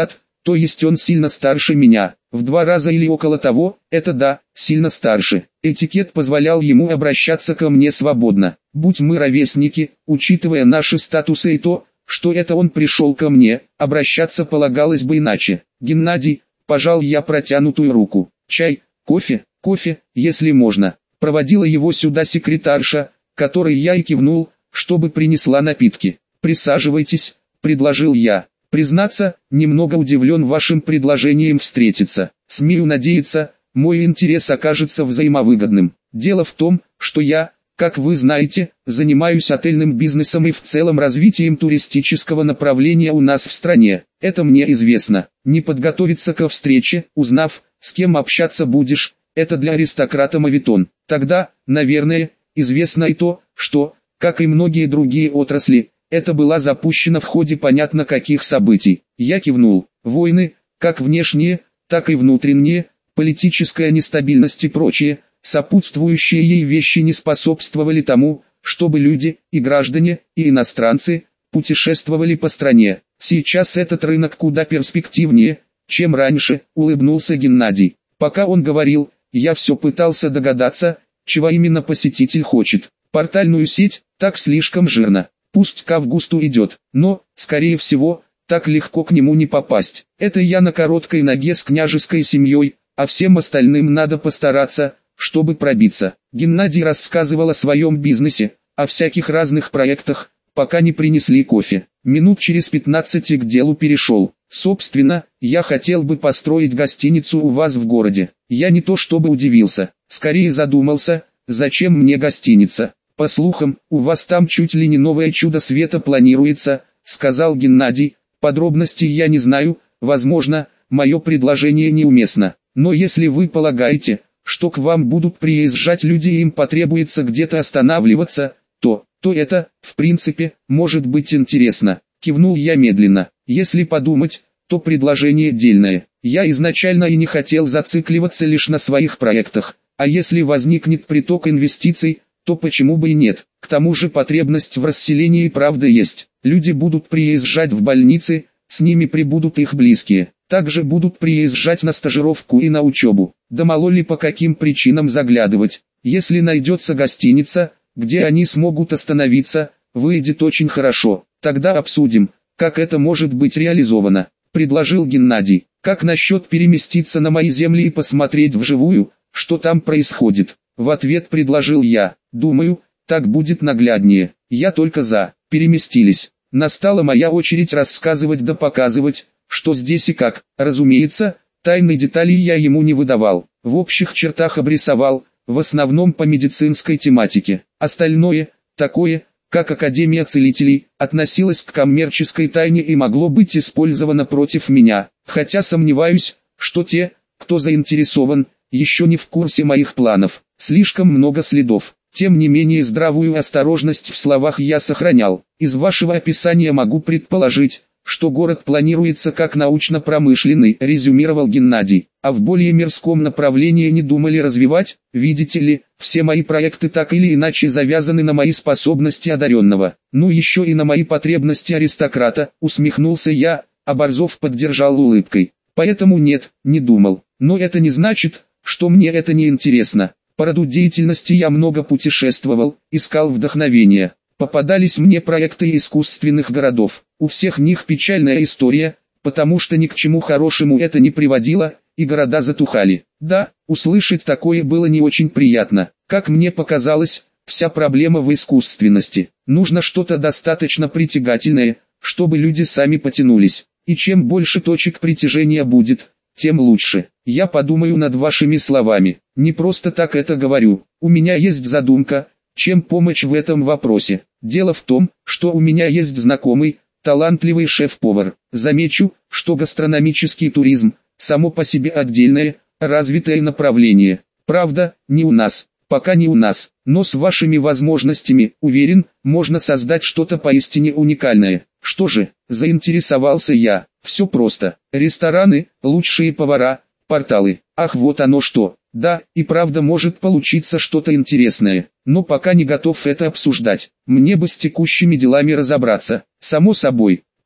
То есть он сильно старше меня, в 2 раза или около того, это да, сильно старше. Этикет позволял ему обращаться ко мне свободно. Будь мы ровесники, учитывая наши статусы и то, что это он пришел ко мне, обращаться полагалось бы иначе. Геннадий, пожал я протянутую руку. Чай, кофе, если можно. Проводила его сюда секретарша, которой я и кивнул, чтобы принесла напитки. Присаживайтесь, предложил я. Признаться, немного удивлен вашим предложением встретиться. Смею надеяться, мой интерес окажется взаимовыгодным. Дело в том, что я, как вы знаете, занимаюсь отельным бизнесом и в целом развитием туристического направления у нас в стране. Это мне известно. Не подготовиться ко встрече, узнав, с кем общаться будешь, это для аристократа мавитон. Тогда, наверное, известно и то, что, как и многие другие отрасли, это была запущена в ходе понятно каких событий. Я кивнул. Войны, как внешние, так и внутренние, политическая нестабильность и прочие, сопутствующие ей вещи не способствовали тому, чтобы люди, и граждане, и иностранцы, путешествовали по стране. Сейчас этот рынок куда перспективнее, чем раньше, улыбнулся Геннадий. Пока он говорил, я все пытался догадаться, чего именно посетитель хочет. Портальную сеть, так слишком жирно. Пусть к августу идет, но, скорее всего, так легко к нему не попасть. Это я на короткой ноге с княжеской семьей, а всем остальным надо постараться, чтобы пробиться. Геннадий рассказывал о своем бизнесе, о всяких разных проектах, пока не принесли кофе. Минут через 15 к делу перешел. Собственно, я хотел бы построить гостиницу у вас в городе. Я не то чтобы удивился, скорее задумался, зачем мне гостиница. По слухам, у вас там чуть ли не новое чудо света планируется, сказал Геннадий. Подробностей я не знаю, возможно, мое предложение неуместно. Но если вы полагаете, что к вам будут приезжать люди и им потребуется где-то останавливаться, то это, в принципе, может быть интересно. Кивнул я медленно. Если подумать, то предложение дельное. Я изначально и не хотел зацикливаться лишь на своих проектах, а если возникнет приток инвестиций, то почему бы и нет. К тому же потребность в расселении правда есть. Люди будут приезжать в больницы, с ними прибудут их близкие. Также будут приезжать на стажировку и на учебу. Да мало ли по каким причинам заглядывать. Если найдется гостиница, где они смогут остановиться, выйдет очень хорошо. Тогда обсудим, как это может быть реализовано, предложил Геннадий. Как насчет переместиться на мои земли и посмотреть вживую, что там происходит? В ответ предложил я. Думаю, так будет нагляднее. Я только за. Переместились. Настала моя очередь рассказывать да показывать, что здесь и как. Разумеется, тайны деталей я ему не выдавал. В общих чертах обрисовал, в основном по медицинской тематике. Остальное, такое, как Академия целителей, относилось к коммерческой тайне и могло быть использовано против меня. Хотя сомневаюсь, что те, кто заинтересован, еще не в курсе моих планов. Слишком много следов. Тем не менее здравую осторожность в словах я сохранял. Из вашего описания могу предположить, что город планируется как научно-промышленный, резюмировал Геннадий. А в более мирском направлении не думали развивать, видите ли, все мои проекты так или иначе завязаны на мои способности одаренного. Ну еще и на мои потребности аристократа, усмехнулся я, а Борзов поддержал улыбкой. Поэтому нет, не думал. Но это не значит, что мне это не интересно. По роду деятельности я много путешествовал, искал вдохновения. Попадались мне проекты искусственных городов. У всех них печальная история, потому что ни к чему хорошему это не приводило, и города затухали. Да, услышать такое было не очень приятно. Как мне показалось, вся проблема в искусственности. Нужно что-то достаточно притягательное, чтобы люди сами потянулись. И чем больше точек притяжения будет, тем лучше. Я подумаю над вашими словами. Не просто так это говорю. У меня есть задумка, чем помочь в этом вопросе. Дело в том, что у меня есть знакомый, талантливый шеф-повар. Замечу, что гастрономический туризм – само по себе отдельное, развитое направление. Правда, не у нас, пока не у нас, но с вашими возможностями, уверен, можно создать что-то поистине уникальное. Что же, заинтересовался я. Все просто. Рестораны, лучшие повара, порталы. Ах, вот оно что. Да, и правда может получиться что-то интересное, но пока не готов это обсуждать. Мне бы с текущими делами разобраться. Само собой,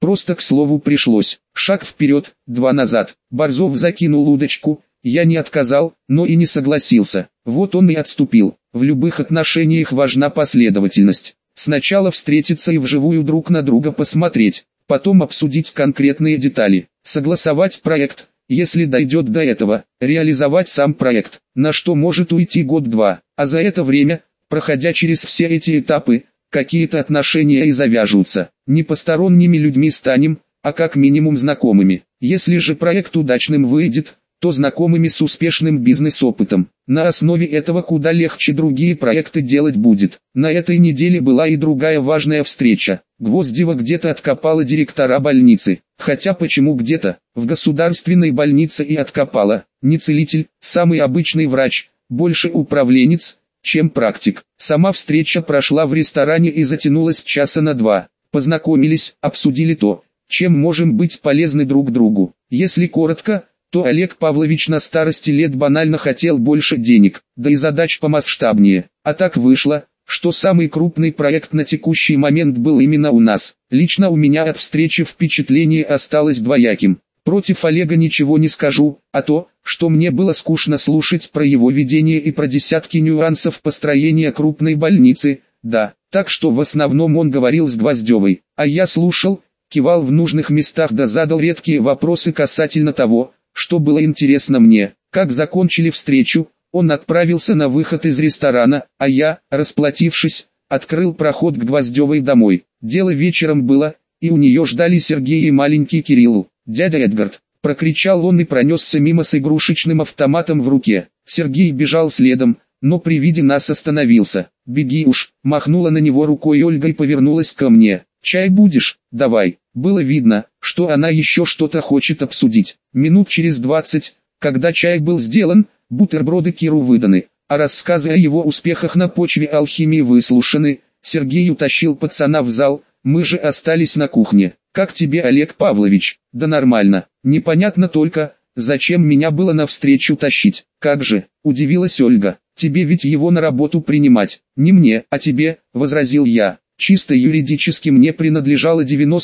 Просто к слову пришлось. Шаг вперед, два назад. Борзов закинул удочку. Я не отказал, но и не согласился. Вот он и отступил. В любых отношениях важна последовательность. Сначала встретиться и вживую друг на друга посмотреть. Потом обсудить конкретные детали. Согласовать проект, если дойдет до этого. Реализовать сам проект, на что может уйти год-два. А за это время, проходя через все эти этапы, какие-то отношения и завяжутся. Не посторонними людьми станем, а как минимум знакомыми. Если же проект удачным выйдет, то знакомыми с успешным бизнес-опытом. На основе этого куда легче другие проекты делать будет. На этой неделе была и другая важная встреча. Гвоздева где-то откопала директора больницы. Хотя почему где-то? В государственной больнице и откопала. Не целитель, самый обычный врач, больше управленец, чем практик. Сама встреча прошла в ресторане и затянулась часа на два. Познакомились, обсудили то, чем можем быть полезны друг другу. Если коротко, то Олег Павлович на старости лет банально хотел больше денег, да и задач помасштабнее. А так вышло, что самый крупный проект на текущий момент был именно у нас. Лично у меня от встречи впечатление осталось двояким. Против Олега ничего не скажу, а то, что мне было скучно слушать про его видение и про десятки нюансов построения крупной больницы, да, так что в основном он говорил с Гвоздевой, а я слушал, кивал в нужных местах да задал редкие вопросы касательно того, что было интересно мне. Как закончили встречу, он отправился на выход из ресторана, а я, расплатившись, открыл проход к Гвоздевой домой. Дело вечером было, и у нее ждали Сергей и маленький Кирилл. «Дядя Эдгард!» — прокричал он и пронесся мимо с игрушечным автоматом в руке. Сергей бежал следом, но при виде нас остановился. «Беги уж!» — махнула на него рукой Ольга и повернулась ко мне. «Чай будешь? Давай!» Было видно, что она еще что-то хочет обсудить. Минут через 20, когда чай был сделан, бутерброды Киру выданы, а рассказы о его успехах на почве алхимии выслушаны, Сергей утащил пацана в зал, мы же остались на кухне. «Как тебе, Олег Павлович?» «Да нормально. Непонятно только, зачем меня было навстречу тащить?» «Как же?» – удивилась Ольга. «Тебе ведь его на работу принимать». «Не мне, а тебе», – возразил я. «Чисто юридически мне принадлежало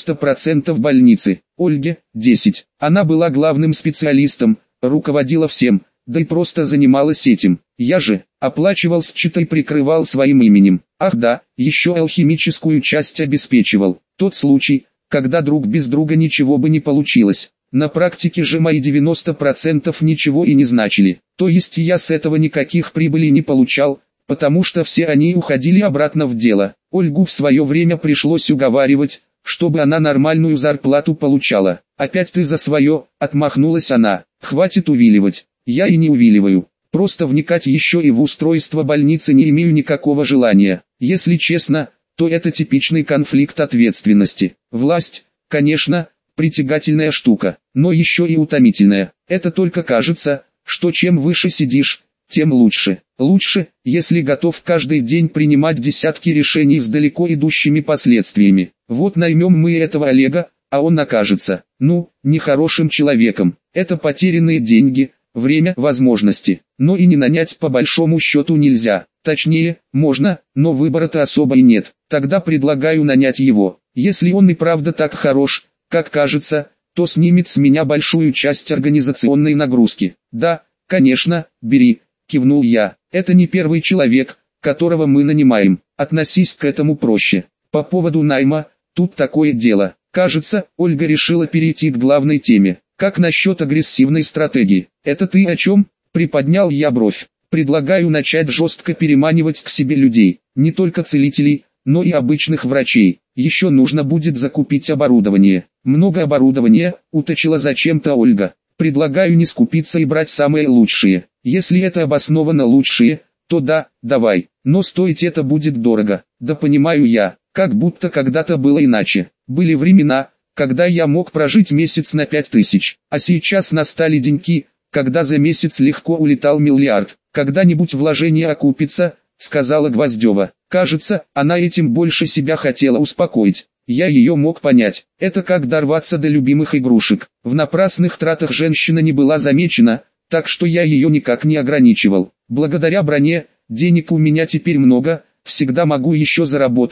90% больницы, Ольге – 10%. Она была главным специалистом, руководила всем, да и просто занималась этим. Я же оплачивал счет и прикрывал своим именем. Ах да, еще алхимическую часть обеспечивал. Тот случай, когда друг без друга ничего бы не получилось. На практике же мои 90% ничего и не значили. То есть я с этого никаких прибылей не получал, потому что все они уходили обратно в дело. Ольгу в свое время пришлось уговаривать, чтобы она нормальную зарплату получала. «Опять ты за свое», — отмахнулась она. «Хватит увиливать». «Я и не увиливаю. Просто вникать еще и в устройство больницы не имею никакого желания. Если честно, то это типичный конфликт ответственности. Власть, конечно, притягательная штука, но еще и утомительная. Это только кажется, что чем выше сидишь, тем лучше. Лучше, если готов каждый день принимать десятки решений с далеко идущими последствиями. Вот наймем мы этого Олега, а он окажется, нехорошим человеком. Это потерянные деньги, время, возможности. Но и не нанять по большому счету нельзя. Точнее, можно, но выбора-то особо и нет. Тогда предлагаю нанять его. Если он и правда так хорош, как кажется, то снимет с меня большую часть организационной нагрузки. «Да, конечно, бери», — кивнул я. «Это не первый человек, которого мы нанимаем. Относись к этому проще. По поводу найма, тут такое дело. Кажется, Ольга решила перейти к главной теме. Как насчет агрессивной стратегии? Это ты о чем?» — приподнял я бровь. «Предлагаю начать жестко переманивать к себе людей, не только целителей, но и обычных врачей. Еще нужно будет закупить оборудование». «Много оборудования», — уточнила зачем-то Ольга. «Предлагаю не скупиться и брать самые лучшие. Если это обоснованно лучшие, то да, давай, но стоить это будет дорого». «Да понимаю я, как будто когда-то было иначе. Были времена, когда я мог прожить месяц на 5000, а сейчас настали деньки, когда за месяц легко улетал миллиард. Когда-нибудь вложение окупится», — сказала Гвоздева. Кажется, она этим больше себя хотела успокоить. Я ее мог понять. Это как дорваться до любимых игрушек. В напрасных тратах женщина не была замечена, так что я ее никак не ограничивал. Благодаря броне, денег у меня теперь много, всегда могу еще заработать,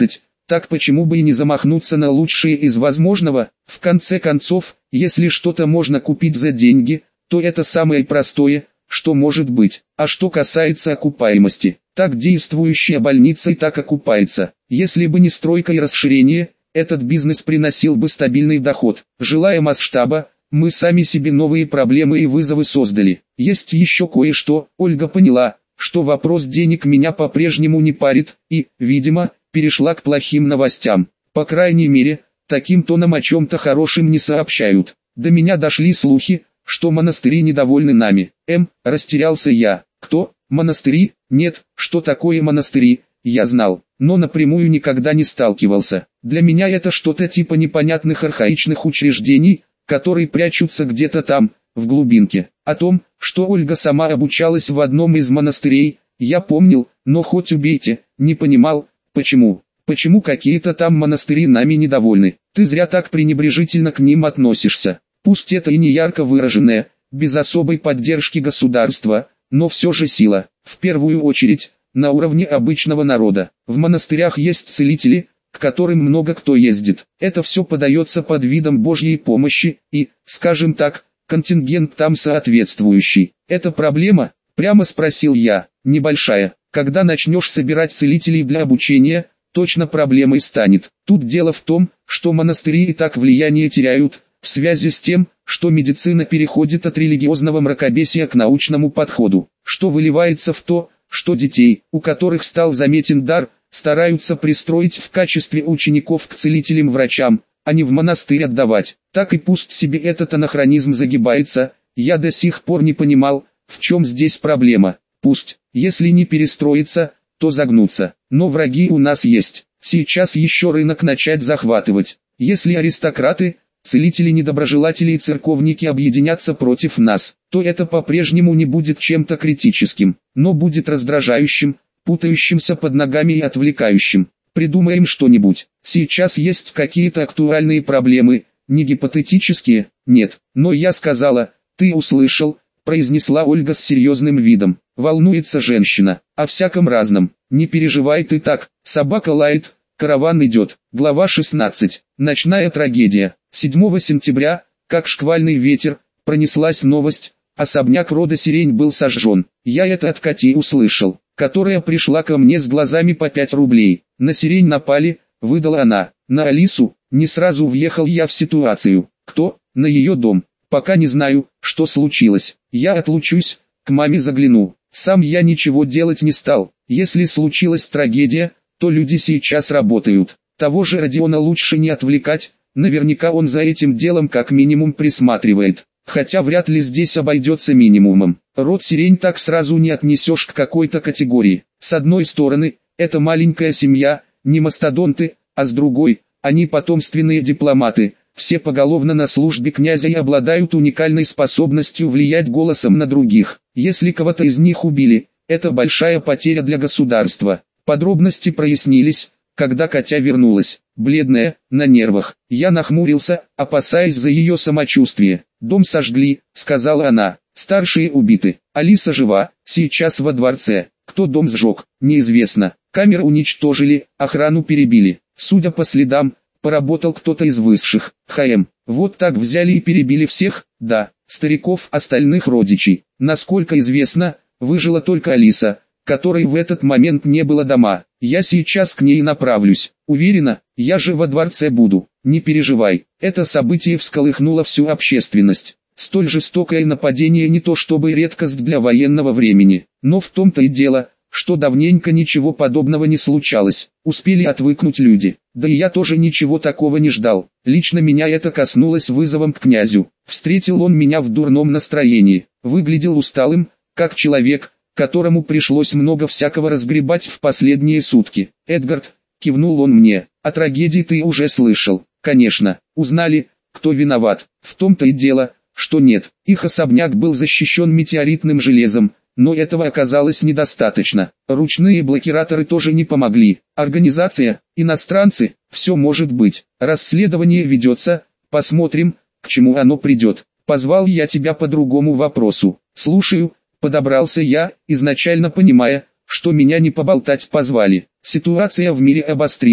Так почему бы и не замахнуться на лучшее из возможного? В конце концов, если что-то можно купить за деньги, то это самое простое, что может быть. А что касается окупаемости, так действующая больница и так окупается. Если бы не стройка и расширение, этот бизнес приносил бы стабильный доход. Желая масштаба, мы сами себе новые проблемы и вызовы создали. Есть еще кое-что. Ольга поняла, что вопрос денег меня по-прежнему не парит, и, видимо, перешла к плохим новостям. По крайней мере, таким тоном о чем-то хорошем не сообщают. До меня дошли слухи, что монастыри недовольны нами. Растерялся я. Кто? Монастыри? Нет, что такое монастыри, я знал, но напрямую никогда не сталкивался. Для меня это что-то типа непонятных архаичных учреждений, которые прячутся где-то там, в глубинке. О том, что Ольга сама обучалась в одном из монастырей, я помнил, но хоть убейте, не понимал, почему. Почему какие-то там монастыри нами недовольны? Ты зря так пренебрежительно к ним относишься. Пусть это и не ярко выраженная, без особой поддержки государства, но все же сила. В первую очередь, на уровне обычного народа. В монастырях есть целители, к которым много кто ездит. Это все подается под видом Божьей помощи и, скажем так, контингент там соответствующий. Это проблема? Прямо спросил я. Небольшая. Когда начнешь собирать целителей для обучения, точно проблемой станет. Тут дело в том, что монастыри и так влияние теряют, в связи с тем, что медицина переходит от религиозного мракобесия к научному подходу, что выливается в то, что детей, у которых стал заметен дар, стараются пристроить в качестве учеников к целителям-врачам, а не в монастырь отдавать. Так и пусть себе этот анахронизм загибается, я до сих пор не понимал, в чем здесь проблема. Пусть, если не перестроиться, то загнуться. Но враги у нас есть. Сейчас еще рынок начать захватывать. Если аристократы, целители-недоброжелатели и церковники объединятся против нас, то это по-прежнему не будет чем-то критическим, но будет раздражающим, путающимся под ногами и отвлекающим. Придумаем что-нибудь. Сейчас есть какие-то актуальные проблемы, не гипотетические, нет. Но я сказала, ты услышал, произнесла Ольга с серьезным видом. Волнуется женщина, о всяком разном. Не переживай ты так, собака лает, караван идет. Глава 16. Ночная трагедия. 7 сентября, как шквальный ветер, пронеслась новость, особняк рода Сирень был сожжен. Я это от Кати услышал, которая пришла ко мне с глазами по 5 рублей. На Сирень напали, выдала она. На Алису, не сразу въехал я в ситуацию. Кто? На ее дом. Пока не знаю, что случилось. Я отлучусь, к маме загляну. Сам я ничего делать не стал. Если случилась трагедия, то люди сейчас работают. Того же Родиона лучше не отвлекать, наверняка он за этим делом как минимум присматривает. Хотя вряд ли здесь обойдется минимумом. Род Сирень так сразу не отнесешь к какой-то категории. С одной стороны, это маленькая семья, не мастодонты, а с другой, они потомственные дипломаты, все поголовно на службе князя и обладают уникальной способностью влиять голосом на других. Если кого-то из них убили, это большая потеря для государства. Подробности прояснились, когда Катя вернулась, бледная, на нервах. Я нахмурился, опасаясь за ее самочувствие. «Дом сожгли», — сказала она. «Старшие убиты. Алиса жива, сейчас во дворце. Кто дом сжег, неизвестно. Камеры уничтожили, охрану перебили. Судя по следам, поработал кто-то из высших. Вот так взяли и перебили всех, да, стариков, остальных родичей. Насколько известно, выжила только Алиса, которой в этот момент не было дома. Я сейчас к ней направлюсь. Уверена, я же во дворце буду. Не переживай». Это событие всколыхнуло всю общественность. Столь жестокое нападение не то чтобы редкость для военного времени, но в том-то и дело, что давненько ничего подобного не случалось. Успели отвыкнуть люди. Да и я тоже ничего такого не ждал. Лично меня это коснулось вызовом к князю. Встретил он меня в дурном настроении. Выглядел усталым, как человек, которому пришлось много всякого разгребать в последние сутки. «Эдгард», — кивнул он мне, — «о трагедии ты уже слышал». «Конечно, узнали, кто виноват. В том-то и дело, что нет. Их особняк был защищен метеоритным железом, но этого оказалось недостаточно. Ручные блокираторы тоже не помогли. Организация, иностранцы, все может быть. Расследование ведется, посмотрим, к чему оно придет. Позвал я тебя по другому вопросу». «Слушаю», — подобрался я, изначально понимая, что меня не поболтать позвали. Ситуация в мире обострилась.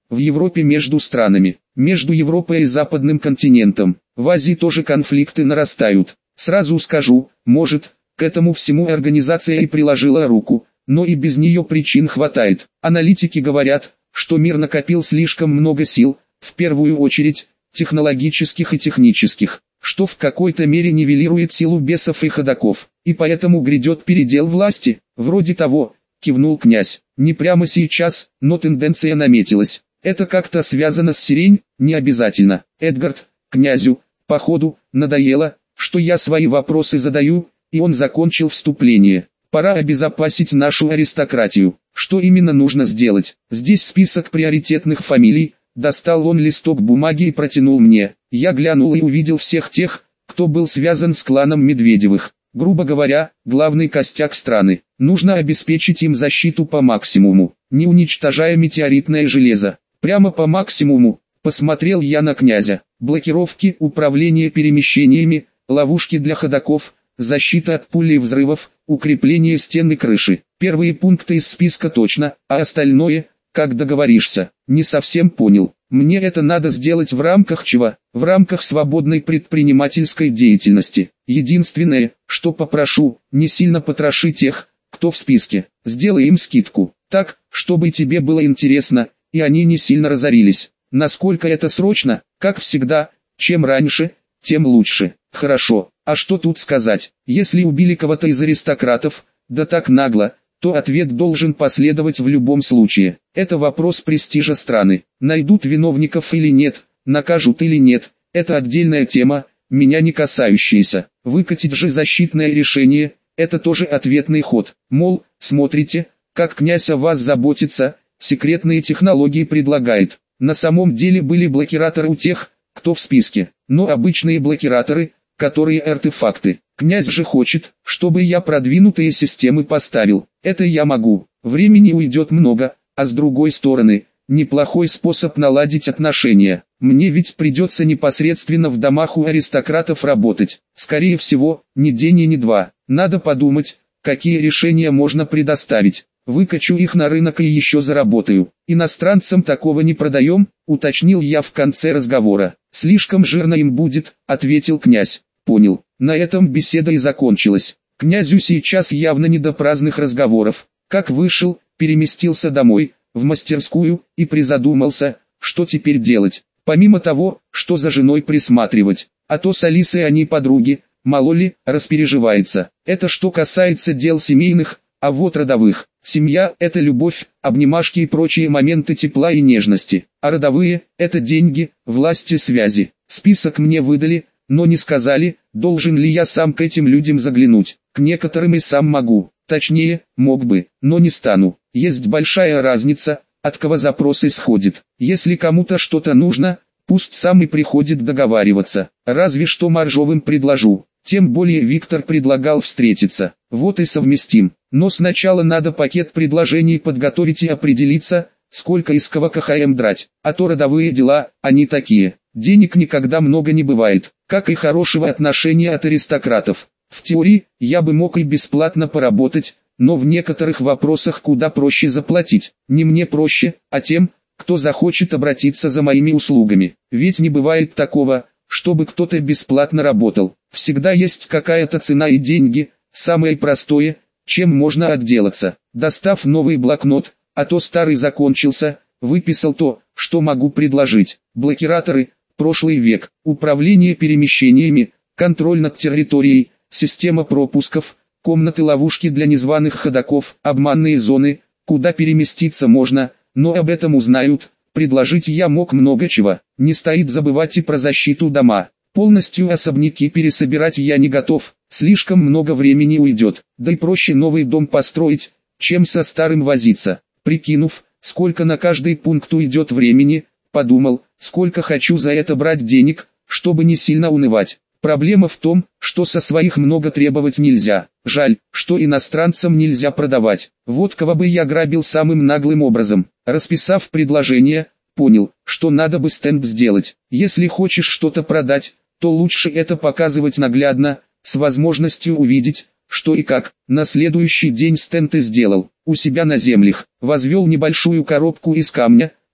в Европе между странами, между Европой и Западным континентом. В Азии тоже конфликты нарастают. Сразу скажу, может, к этому всему организация и приложила руку, но и без нее причин хватает. Аналитики говорят, что мир накопил слишком много сил, в первую очередь, технологических и технических, что в какой-то мере нивелирует силу бесов и ходоков, и поэтому грядет передел власти, вроде того, кивнул князь. Не прямо сейчас, но тенденция наметилась. Это как-то связано с сирень, не обязательно. Эдгард, князю, походу, надоело, что я свои вопросы задаю, и он закончил вступление. Пора обезопасить нашу аристократию. Что именно нужно сделать? Здесь список приоритетных фамилий. Достал он листок бумаги и протянул мне. Я глянул и увидел всех тех, кто был связан с кланом Медведевых. Грубо говоря, главный костяк страны. Нужно обеспечить им защиту по максимуму, не уничтожая метеоритное железо. Прямо по максимуму. Посмотрел я на князя. Блокировки, управление перемещениями, ловушки для ходоков, защита от пуль и взрывов, укрепление стен и крыши. Первые пункты из списка точно, а остальное, как договоришься. Не совсем понял. Мне это надо сделать в рамках чего? В рамках свободной предпринимательской деятельности. Единственное, что попрошу, не сильно потроши тех, кто в списке. Сделай им скидку, так, чтобы тебе было интересно, и они не сильно разорились. Насколько это срочно? Как всегда, чем раньше, тем лучше. Хорошо, а что тут сказать? Если убили кого-то из аристократов, да так нагло, то ответ должен последовать в любом случае. Это вопрос престижа страны. Найдут виновников или нет, накажут или нет, это отдельная тема, меня не касающаяся. Выкатить же защитное решение, это тоже ответный ход. Мол, смотрите, как князь о вас заботится, секретные технологии предлагает. На самом деле были блокираторы у тех, кто в списке, но обычные блокираторы, которые артефакты. Князь же хочет, чтобы я продвинутые системы поставил. Это я могу. Времени уйдет много, а с другой стороны, неплохой способ наладить отношения. Мне ведь придется непосредственно в домах у аристократов работать. Скорее всего, ни день и ни два. Надо подумать, какие решения можно предоставить. Выкачу их на рынок и еще заработаю. Иностранцам такого не продаем, уточнил я в конце разговора. Слишком жирно им будет, ответил князь. Понял. На этом беседа и закончилась. Князю сейчас явно не до праздных разговоров. Как вышел, переместился домой, в мастерскую, и призадумался, что теперь делать. Помимо того, что за женой присматривать. А то с Алисой они подруги, мало ли, распереживается. Это что касается дел семейных, а вот родовых. Семья – это любовь, обнимашки и прочие моменты тепла и нежности. А родовые – это деньги, власть и связи. Список мне выдали, но не сказали, должен ли я сам к этим людям заглянуть. К некоторым и сам могу. Точнее, мог бы, но не стану. Есть большая разница, от кого запрос исходит. Если кому-то что-то нужно, пусть сам и приходит договариваться. Разве что Моржовым предложу. Тем более Виктор предлагал встретиться. Вот и совместим. Но сначала надо пакет предложений подготовить и определиться, сколько из кого КХМ драть. А то родовые дела, они такие. Денег никогда много не бывает, как и хорошего отношения от аристократов. В теории, я бы мог и бесплатно поработать, но в некоторых вопросах куда проще заплатить. Не мне проще, а тем, кто захочет обратиться за моими услугами. Ведь не бывает такого, чтобы кто-то бесплатно работал. Всегда есть какая-то цена и деньги, самое простое, чем можно отделаться. Достав новый блокнот, а то старый закончился, выписал то, что могу предложить. Блокираторы, прошлый век, управление перемещениями, контроль над территорией, система пропусков, комнаты-ловушки для незваных ходоков, обманные зоны, куда переместиться можно, но об этом узнают. Предложить я мог много чего. Не стоит забывать и про защиту дома. Полностью особняки пересобирать я не готов, слишком много времени уйдет. Да и проще новый дом построить, чем со старым возиться. Прикинув, сколько на каждый пункт уйдет времени, подумал, сколько хочу за это брать денег, чтобы не сильно унывать. Проблема в том, что со своих много требовать нельзя. Жаль, что иностранцам нельзя продавать. Вот кого бы я грабил самым наглым образом. Расписав предложение, понял, что надо бы стенд сделать. Если хочешь что-то продать, то лучше это показывать наглядно, с возможностью увидеть, что и как. На следующий день стенд и сделал. У себя на землях. Возвел небольшую коробку из камня,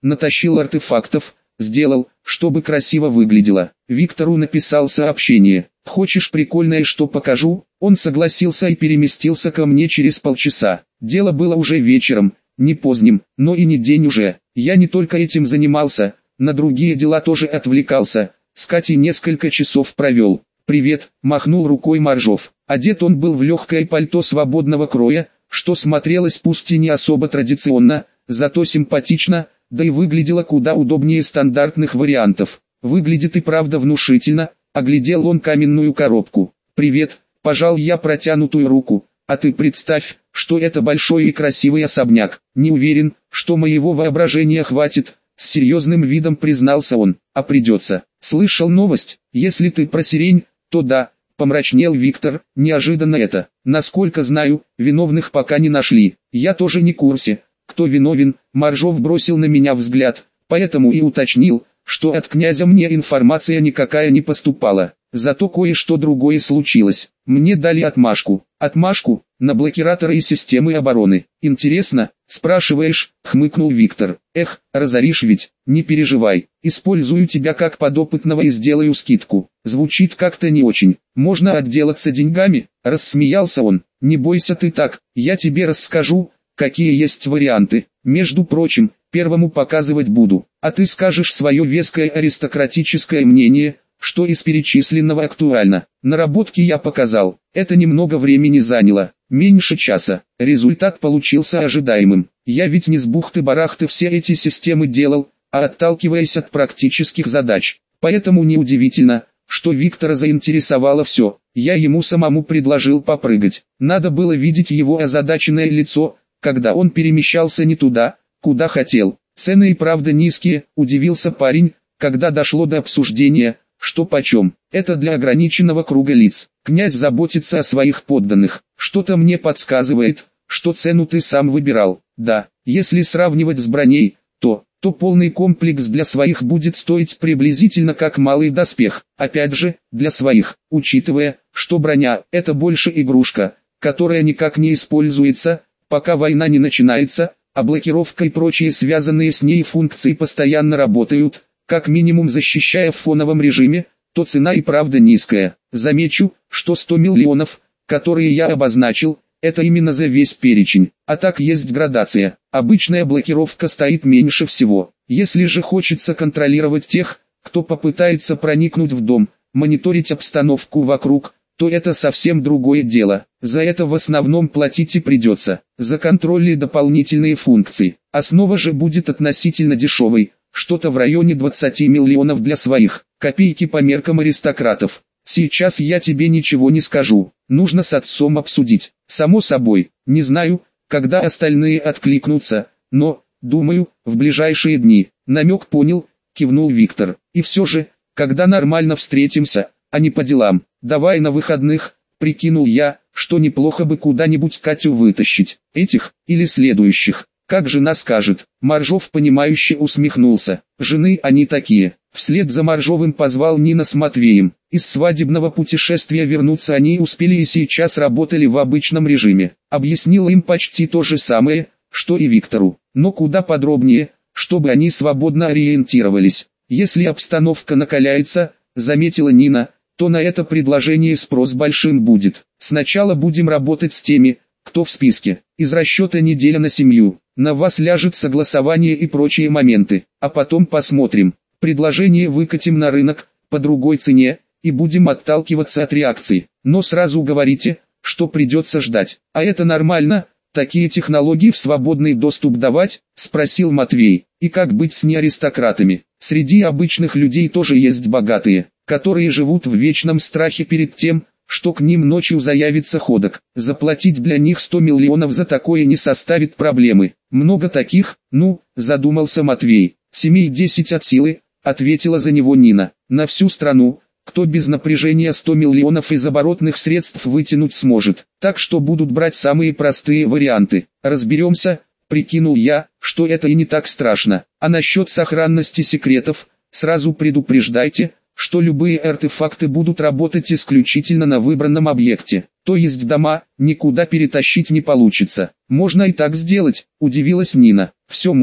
натащил артефактов, сделал, чтобы красиво выглядело. Виктору написал сообщение. «Хочешь прикольное, что покажу?» Он согласился и переместился ко мне через полчаса. Дело было уже вечером, не поздним, но и не день уже. Я не только этим занимался, на другие дела тоже отвлекался. С Катей несколько часов провел. «Привет», — махнул рукой Моржов. Одет он был в легкое пальто свободного кроя, что смотрелось пусть и не особо традиционно, зато симпатично, да и выглядело куда удобнее стандартных вариантов. Выглядит и правда внушительно, оглядел он каменную коробку. «Привет», — пожал я протянутую руку, «а ты представь, что это большой и красивый особняк. Не уверен, что моего воображения хватит», — с серьезным видом признался он. «А придется». «Слышал новость? Если ты про сирень, то да», — помрачнел Виктор. «Неожиданно это. Насколько знаю, виновных пока не нашли. Я тоже не в курсе, кто виновен». Моржов бросил на меня взгляд, поэтому и уточнил, что от князя мне информация никакая не поступала. Зато кое-что другое случилось. Мне дали отмашку. «Отмашку? На блокираторы и системы обороны. Интересно?» «Спрашиваешь?» — хмыкнул Виктор. «Эх, разоришь ведь. Не переживай. Использую тебя как подопытного и сделаю скидку». Звучит как-то не очень. «Можно отделаться деньгами?» — рассмеялся он. «Не бойся ты так, я тебе расскажу, какие есть варианты. Между прочим, первому показывать буду, а ты скажешь свое веское аристократическое мнение, что из перечисленного актуально». Наработки я показал. Это немного времени заняло, меньше часа. Результат получился ожидаемым. Я ведь не с бухты-барахты все эти системы делал, а отталкиваясь от практических задач. Поэтому неудивительно, что Виктора заинтересовало все. Я ему самому предложил попрыгать. Надо было видеть его озадаченное лицо, когда он перемещался не туда, куда хотел. «Цены и правда низкие», — удивился парень, когда дошло до обсуждения, что почем. «Это для ограниченного круга лиц. Князь заботится о своих подданных. Что-то мне подсказывает, что цену ты сам выбирал. Да, если сравнивать с броней, то полный комплекс для своих будет стоить приблизительно как малый доспех. Опять же, для своих, учитывая, что броня – это больше игрушка, которая никак не используется, пока война не начинается, а блокировка и прочие связанные с ней функции постоянно работают, как минимум защищая в фоновом режиме, то цена и правда низкая. Замечу, что 100 миллионов, которые я обозначил, это именно за весь перечень, а так есть градация. Обычная блокировка стоит меньше всего. Если же хочется контролировать тех, кто попытается проникнуть в дом, мониторить обстановку вокруг, то это совсем другое дело. За это в основном платить и придется. За контроль и дополнительные функции. Основа же будет относительно дешевой, что-то в районе 20 миллионов для своих, копейки по меркам аристократов. Сейчас я тебе ничего не скажу, нужно с отцом обсудить. Само собой, не знаю, когда остальные откликнутся, но, думаю, в ближайшие дни. Намек понял, кивнул Виктор. И все же, когда нормально встретимся, а не по делам. Давай на выходных, прикинул я, что неплохо бы куда-нибудь Катю вытащить. Этих, или следующих. Как жена скажет. Моржов понимающе усмехнулся. Жены они такие. Вслед за Моржовым позвал Нина с Матвеем. Из свадебного путешествия вернуться они успели и сейчас работали в обычном режиме. Объяснил им почти то же самое, что и Виктору, но куда подробнее, чтобы они свободно ориентировались. Если обстановка накаляется, заметила Нина, то на это предложение спрос большим будет. Сначала будем работать с теми, кто в списке. Из расчета неделя на семью. На вас ляжет согласование и прочие моменты. А потом посмотрим. Предложение выкатим на рынок, по другой цене, и будем отталкиваться от реакции. Но сразу говорите, что придется ждать. А это нормально, такие технологии в свободный доступ давать? Спросил Матвей. И как быть с неаристократами? Среди обычных людей тоже есть богатые, которые живут в вечном страхе перед тем, что к ним ночью заявится ходок. Заплатить для них 100 миллионов за такое не составит проблемы. Много таких, задумался Матвей. Семей 10 от силы, ответила за него Нина. На всю страну, кто без напряжения 100 миллионов из оборотных средств вытянуть сможет. Так что будут брать самые простые варианты. Разберемся, прикинул я, что это и не так страшно. А насчет сохранности секретов, сразу предупреждайте, что любые артефакты будут работать исключительно на выбранном объекте. То есть дома, никуда перетащить не получится. Можно и так сделать, удивилась Нина. Все можно.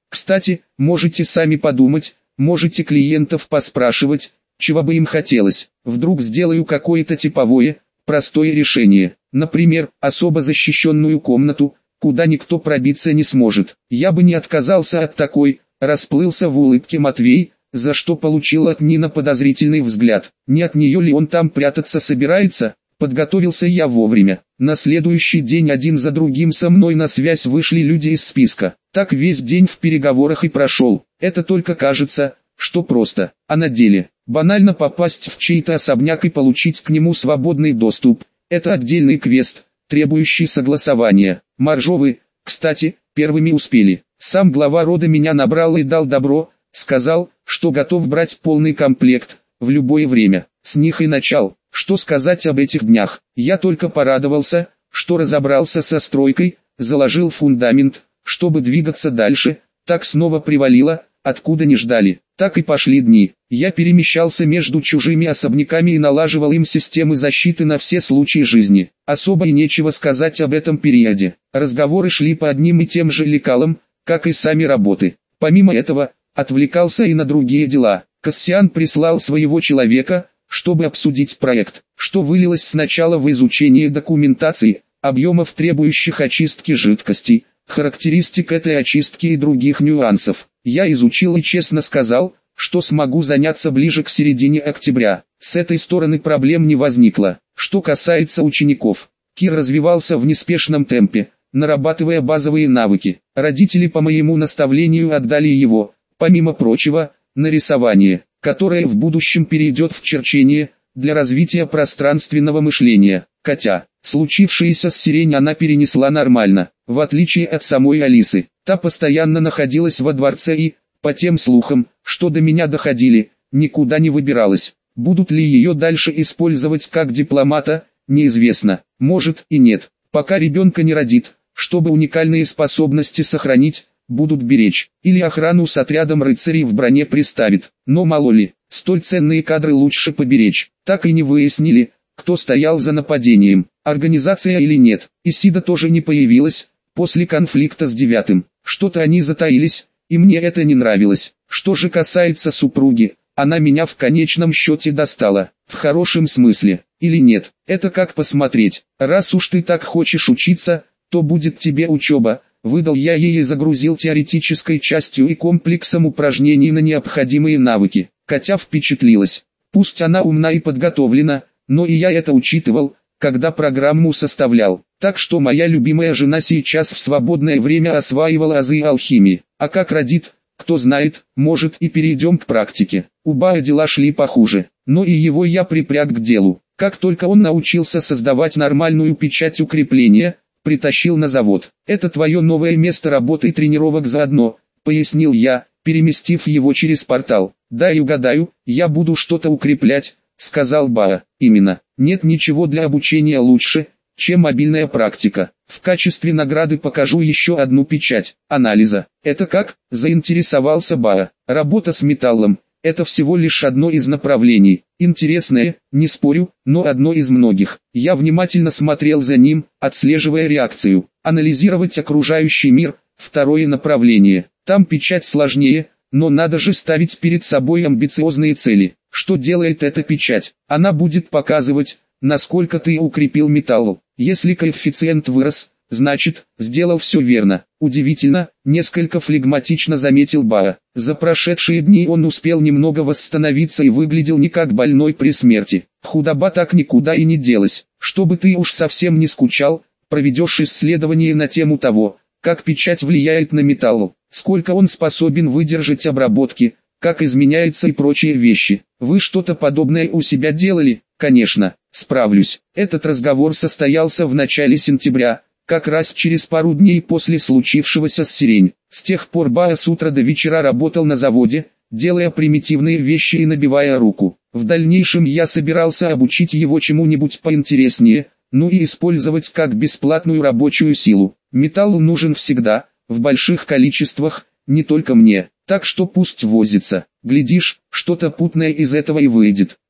Кстати, можете сами подумать, можете клиентов поспрашивать, чего бы им хотелось. Вдруг сделаю какое-то типовое, простое решение. Например, особо защищенную комнату, куда никто пробиться не сможет. Я бы не отказался от такой, расплылся в улыбке Матвей, за что получил от Нина подозрительный взгляд. Не от нее ли он там прятаться собирается? Подготовился я вовремя. На следующий день один за другим со мной на связь вышли люди из списка. Так весь день в переговорах и прошел. Это только кажется, что просто. А на деле, банально попасть в чей-то особняк и получить к нему свободный доступ. Это отдельный квест, требующий согласования. Моржовы, кстати, первыми успели. Сам глава рода меня набрал и дал добро, сказал, что готов брать полный комплект, в любое время. С них и начал. Что сказать об этих днях? Я только порадовался, что разобрался со стройкой, заложил фундамент, чтобы двигаться дальше. Так снова привалило, откуда не ждали. Так и пошли дни. Я перемещался между чужими особняками и налаживал им системы защиты на все случаи жизни. Особо и нечего сказать об этом периоде. Разговоры шли по одним и тем же лекалам, как и сами работы. Помимо этого, отвлекался и на другие дела. Кассиан прислал своего человека, чтобы обсудить проект, что вылилось сначала в изучение документации, объемов требующих очистки жидкостей, характеристик этой очистки и других нюансов. Я изучил и честно сказал, что смогу заняться ближе к середине октября. С этой стороны проблем не возникло. Что касается учеников, Кир развивался в неспешном темпе, нарабатывая базовые навыки. Родители по моему наставлению отдали его, помимо прочего, на рисование, которое в будущем перейдет в черчение, для развития пространственного мышления. Хотя, случившееся с Сирень она перенесла нормально, в отличие от самой Алисы. Та постоянно находилась во дворце и, по тем слухам, что до меня доходили, никуда не выбиралась. Будут ли ее дальше использовать как дипломата, неизвестно, может и нет. Пока ребенка не родит, чтобы уникальные способности сохранить, будут беречь, или охрану с отрядом рыцарей в броне приставит. Но мало ли, столь ценные кадры лучше поберечь. Так и не выяснили, кто стоял за нападением, организация или нет. Исида тоже не появилась, после конфликта с Девятым. Что-то они затаились, и мне это не нравилось. Что же касается супруги, она меня в конечном счете достала, в хорошем смысле, или нет, это как посмотреть. Раз уж ты так хочешь учиться, то будет тебе учеба. Выдал я ей и загрузил теоретической частью и комплексом упражнений на необходимые навыки. Катя впечатлилась. Пусть она умна и подготовлена, но и я это учитывал, когда программу составлял. Так что моя любимая жена сейчас в свободное время осваивала азы алхимии. А как родит, кто знает, может и перейдем к практике. У Бая дела шли похуже, но и его я припряг к делу. Как только он научился создавать нормальную печать укрепления, притащил на завод. Это твое новое место работы и тренировок заодно, пояснил я, переместив его через портал. Дай угадаю, я буду что-то укреплять, сказал Баа. Именно, нет ничего для обучения лучше, чем мобильная практика. В качестве награды покажу еще одну печать анализа. Это как? Заинтересовался Баа. Работа с металлом. Это всего лишь одно из направлений. Интересное, не спорю, но одно из многих. Я внимательно смотрел за ним, отслеживая реакцию. Анализировать окружающий мир – второе направление. Там печать сложнее, но надо же ставить перед собой амбициозные цели. Что делает эта печать? Она будет показывать, насколько ты укрепил металл. Если коэффициент вырос, значит, сделал все верно. Удивительно, несколько флегматично заметил Баа. За прошедшие дни он успел немного восстановиться и выглядел не как больной при смерти. Худоба так никуда и не делась. Чтобы ты уж совсем не скучал, проведешь исследование на тему того, как печать влияет на металл, сколько он способен выдержать обработки, как изменяется и прочие вещи. Вы что-то подобное у себя делали? Конечно, справлюсь. Этот разговор состоялся в начале сентября, как раз через пару дней после случившегося с Сирень. С тех пор Баа с утра до вечера работал на заводе, делая примитивные вещи и набивая руку. В дальнейшем я собирался обучить его чему-нибудь поинтереснее, ну и использовать как бесплатную рабочую силу. Металл нужен всегда, в больших количествах, не только мне, так что пусть возится. Глядишь, что-то путное из этого и выйдет.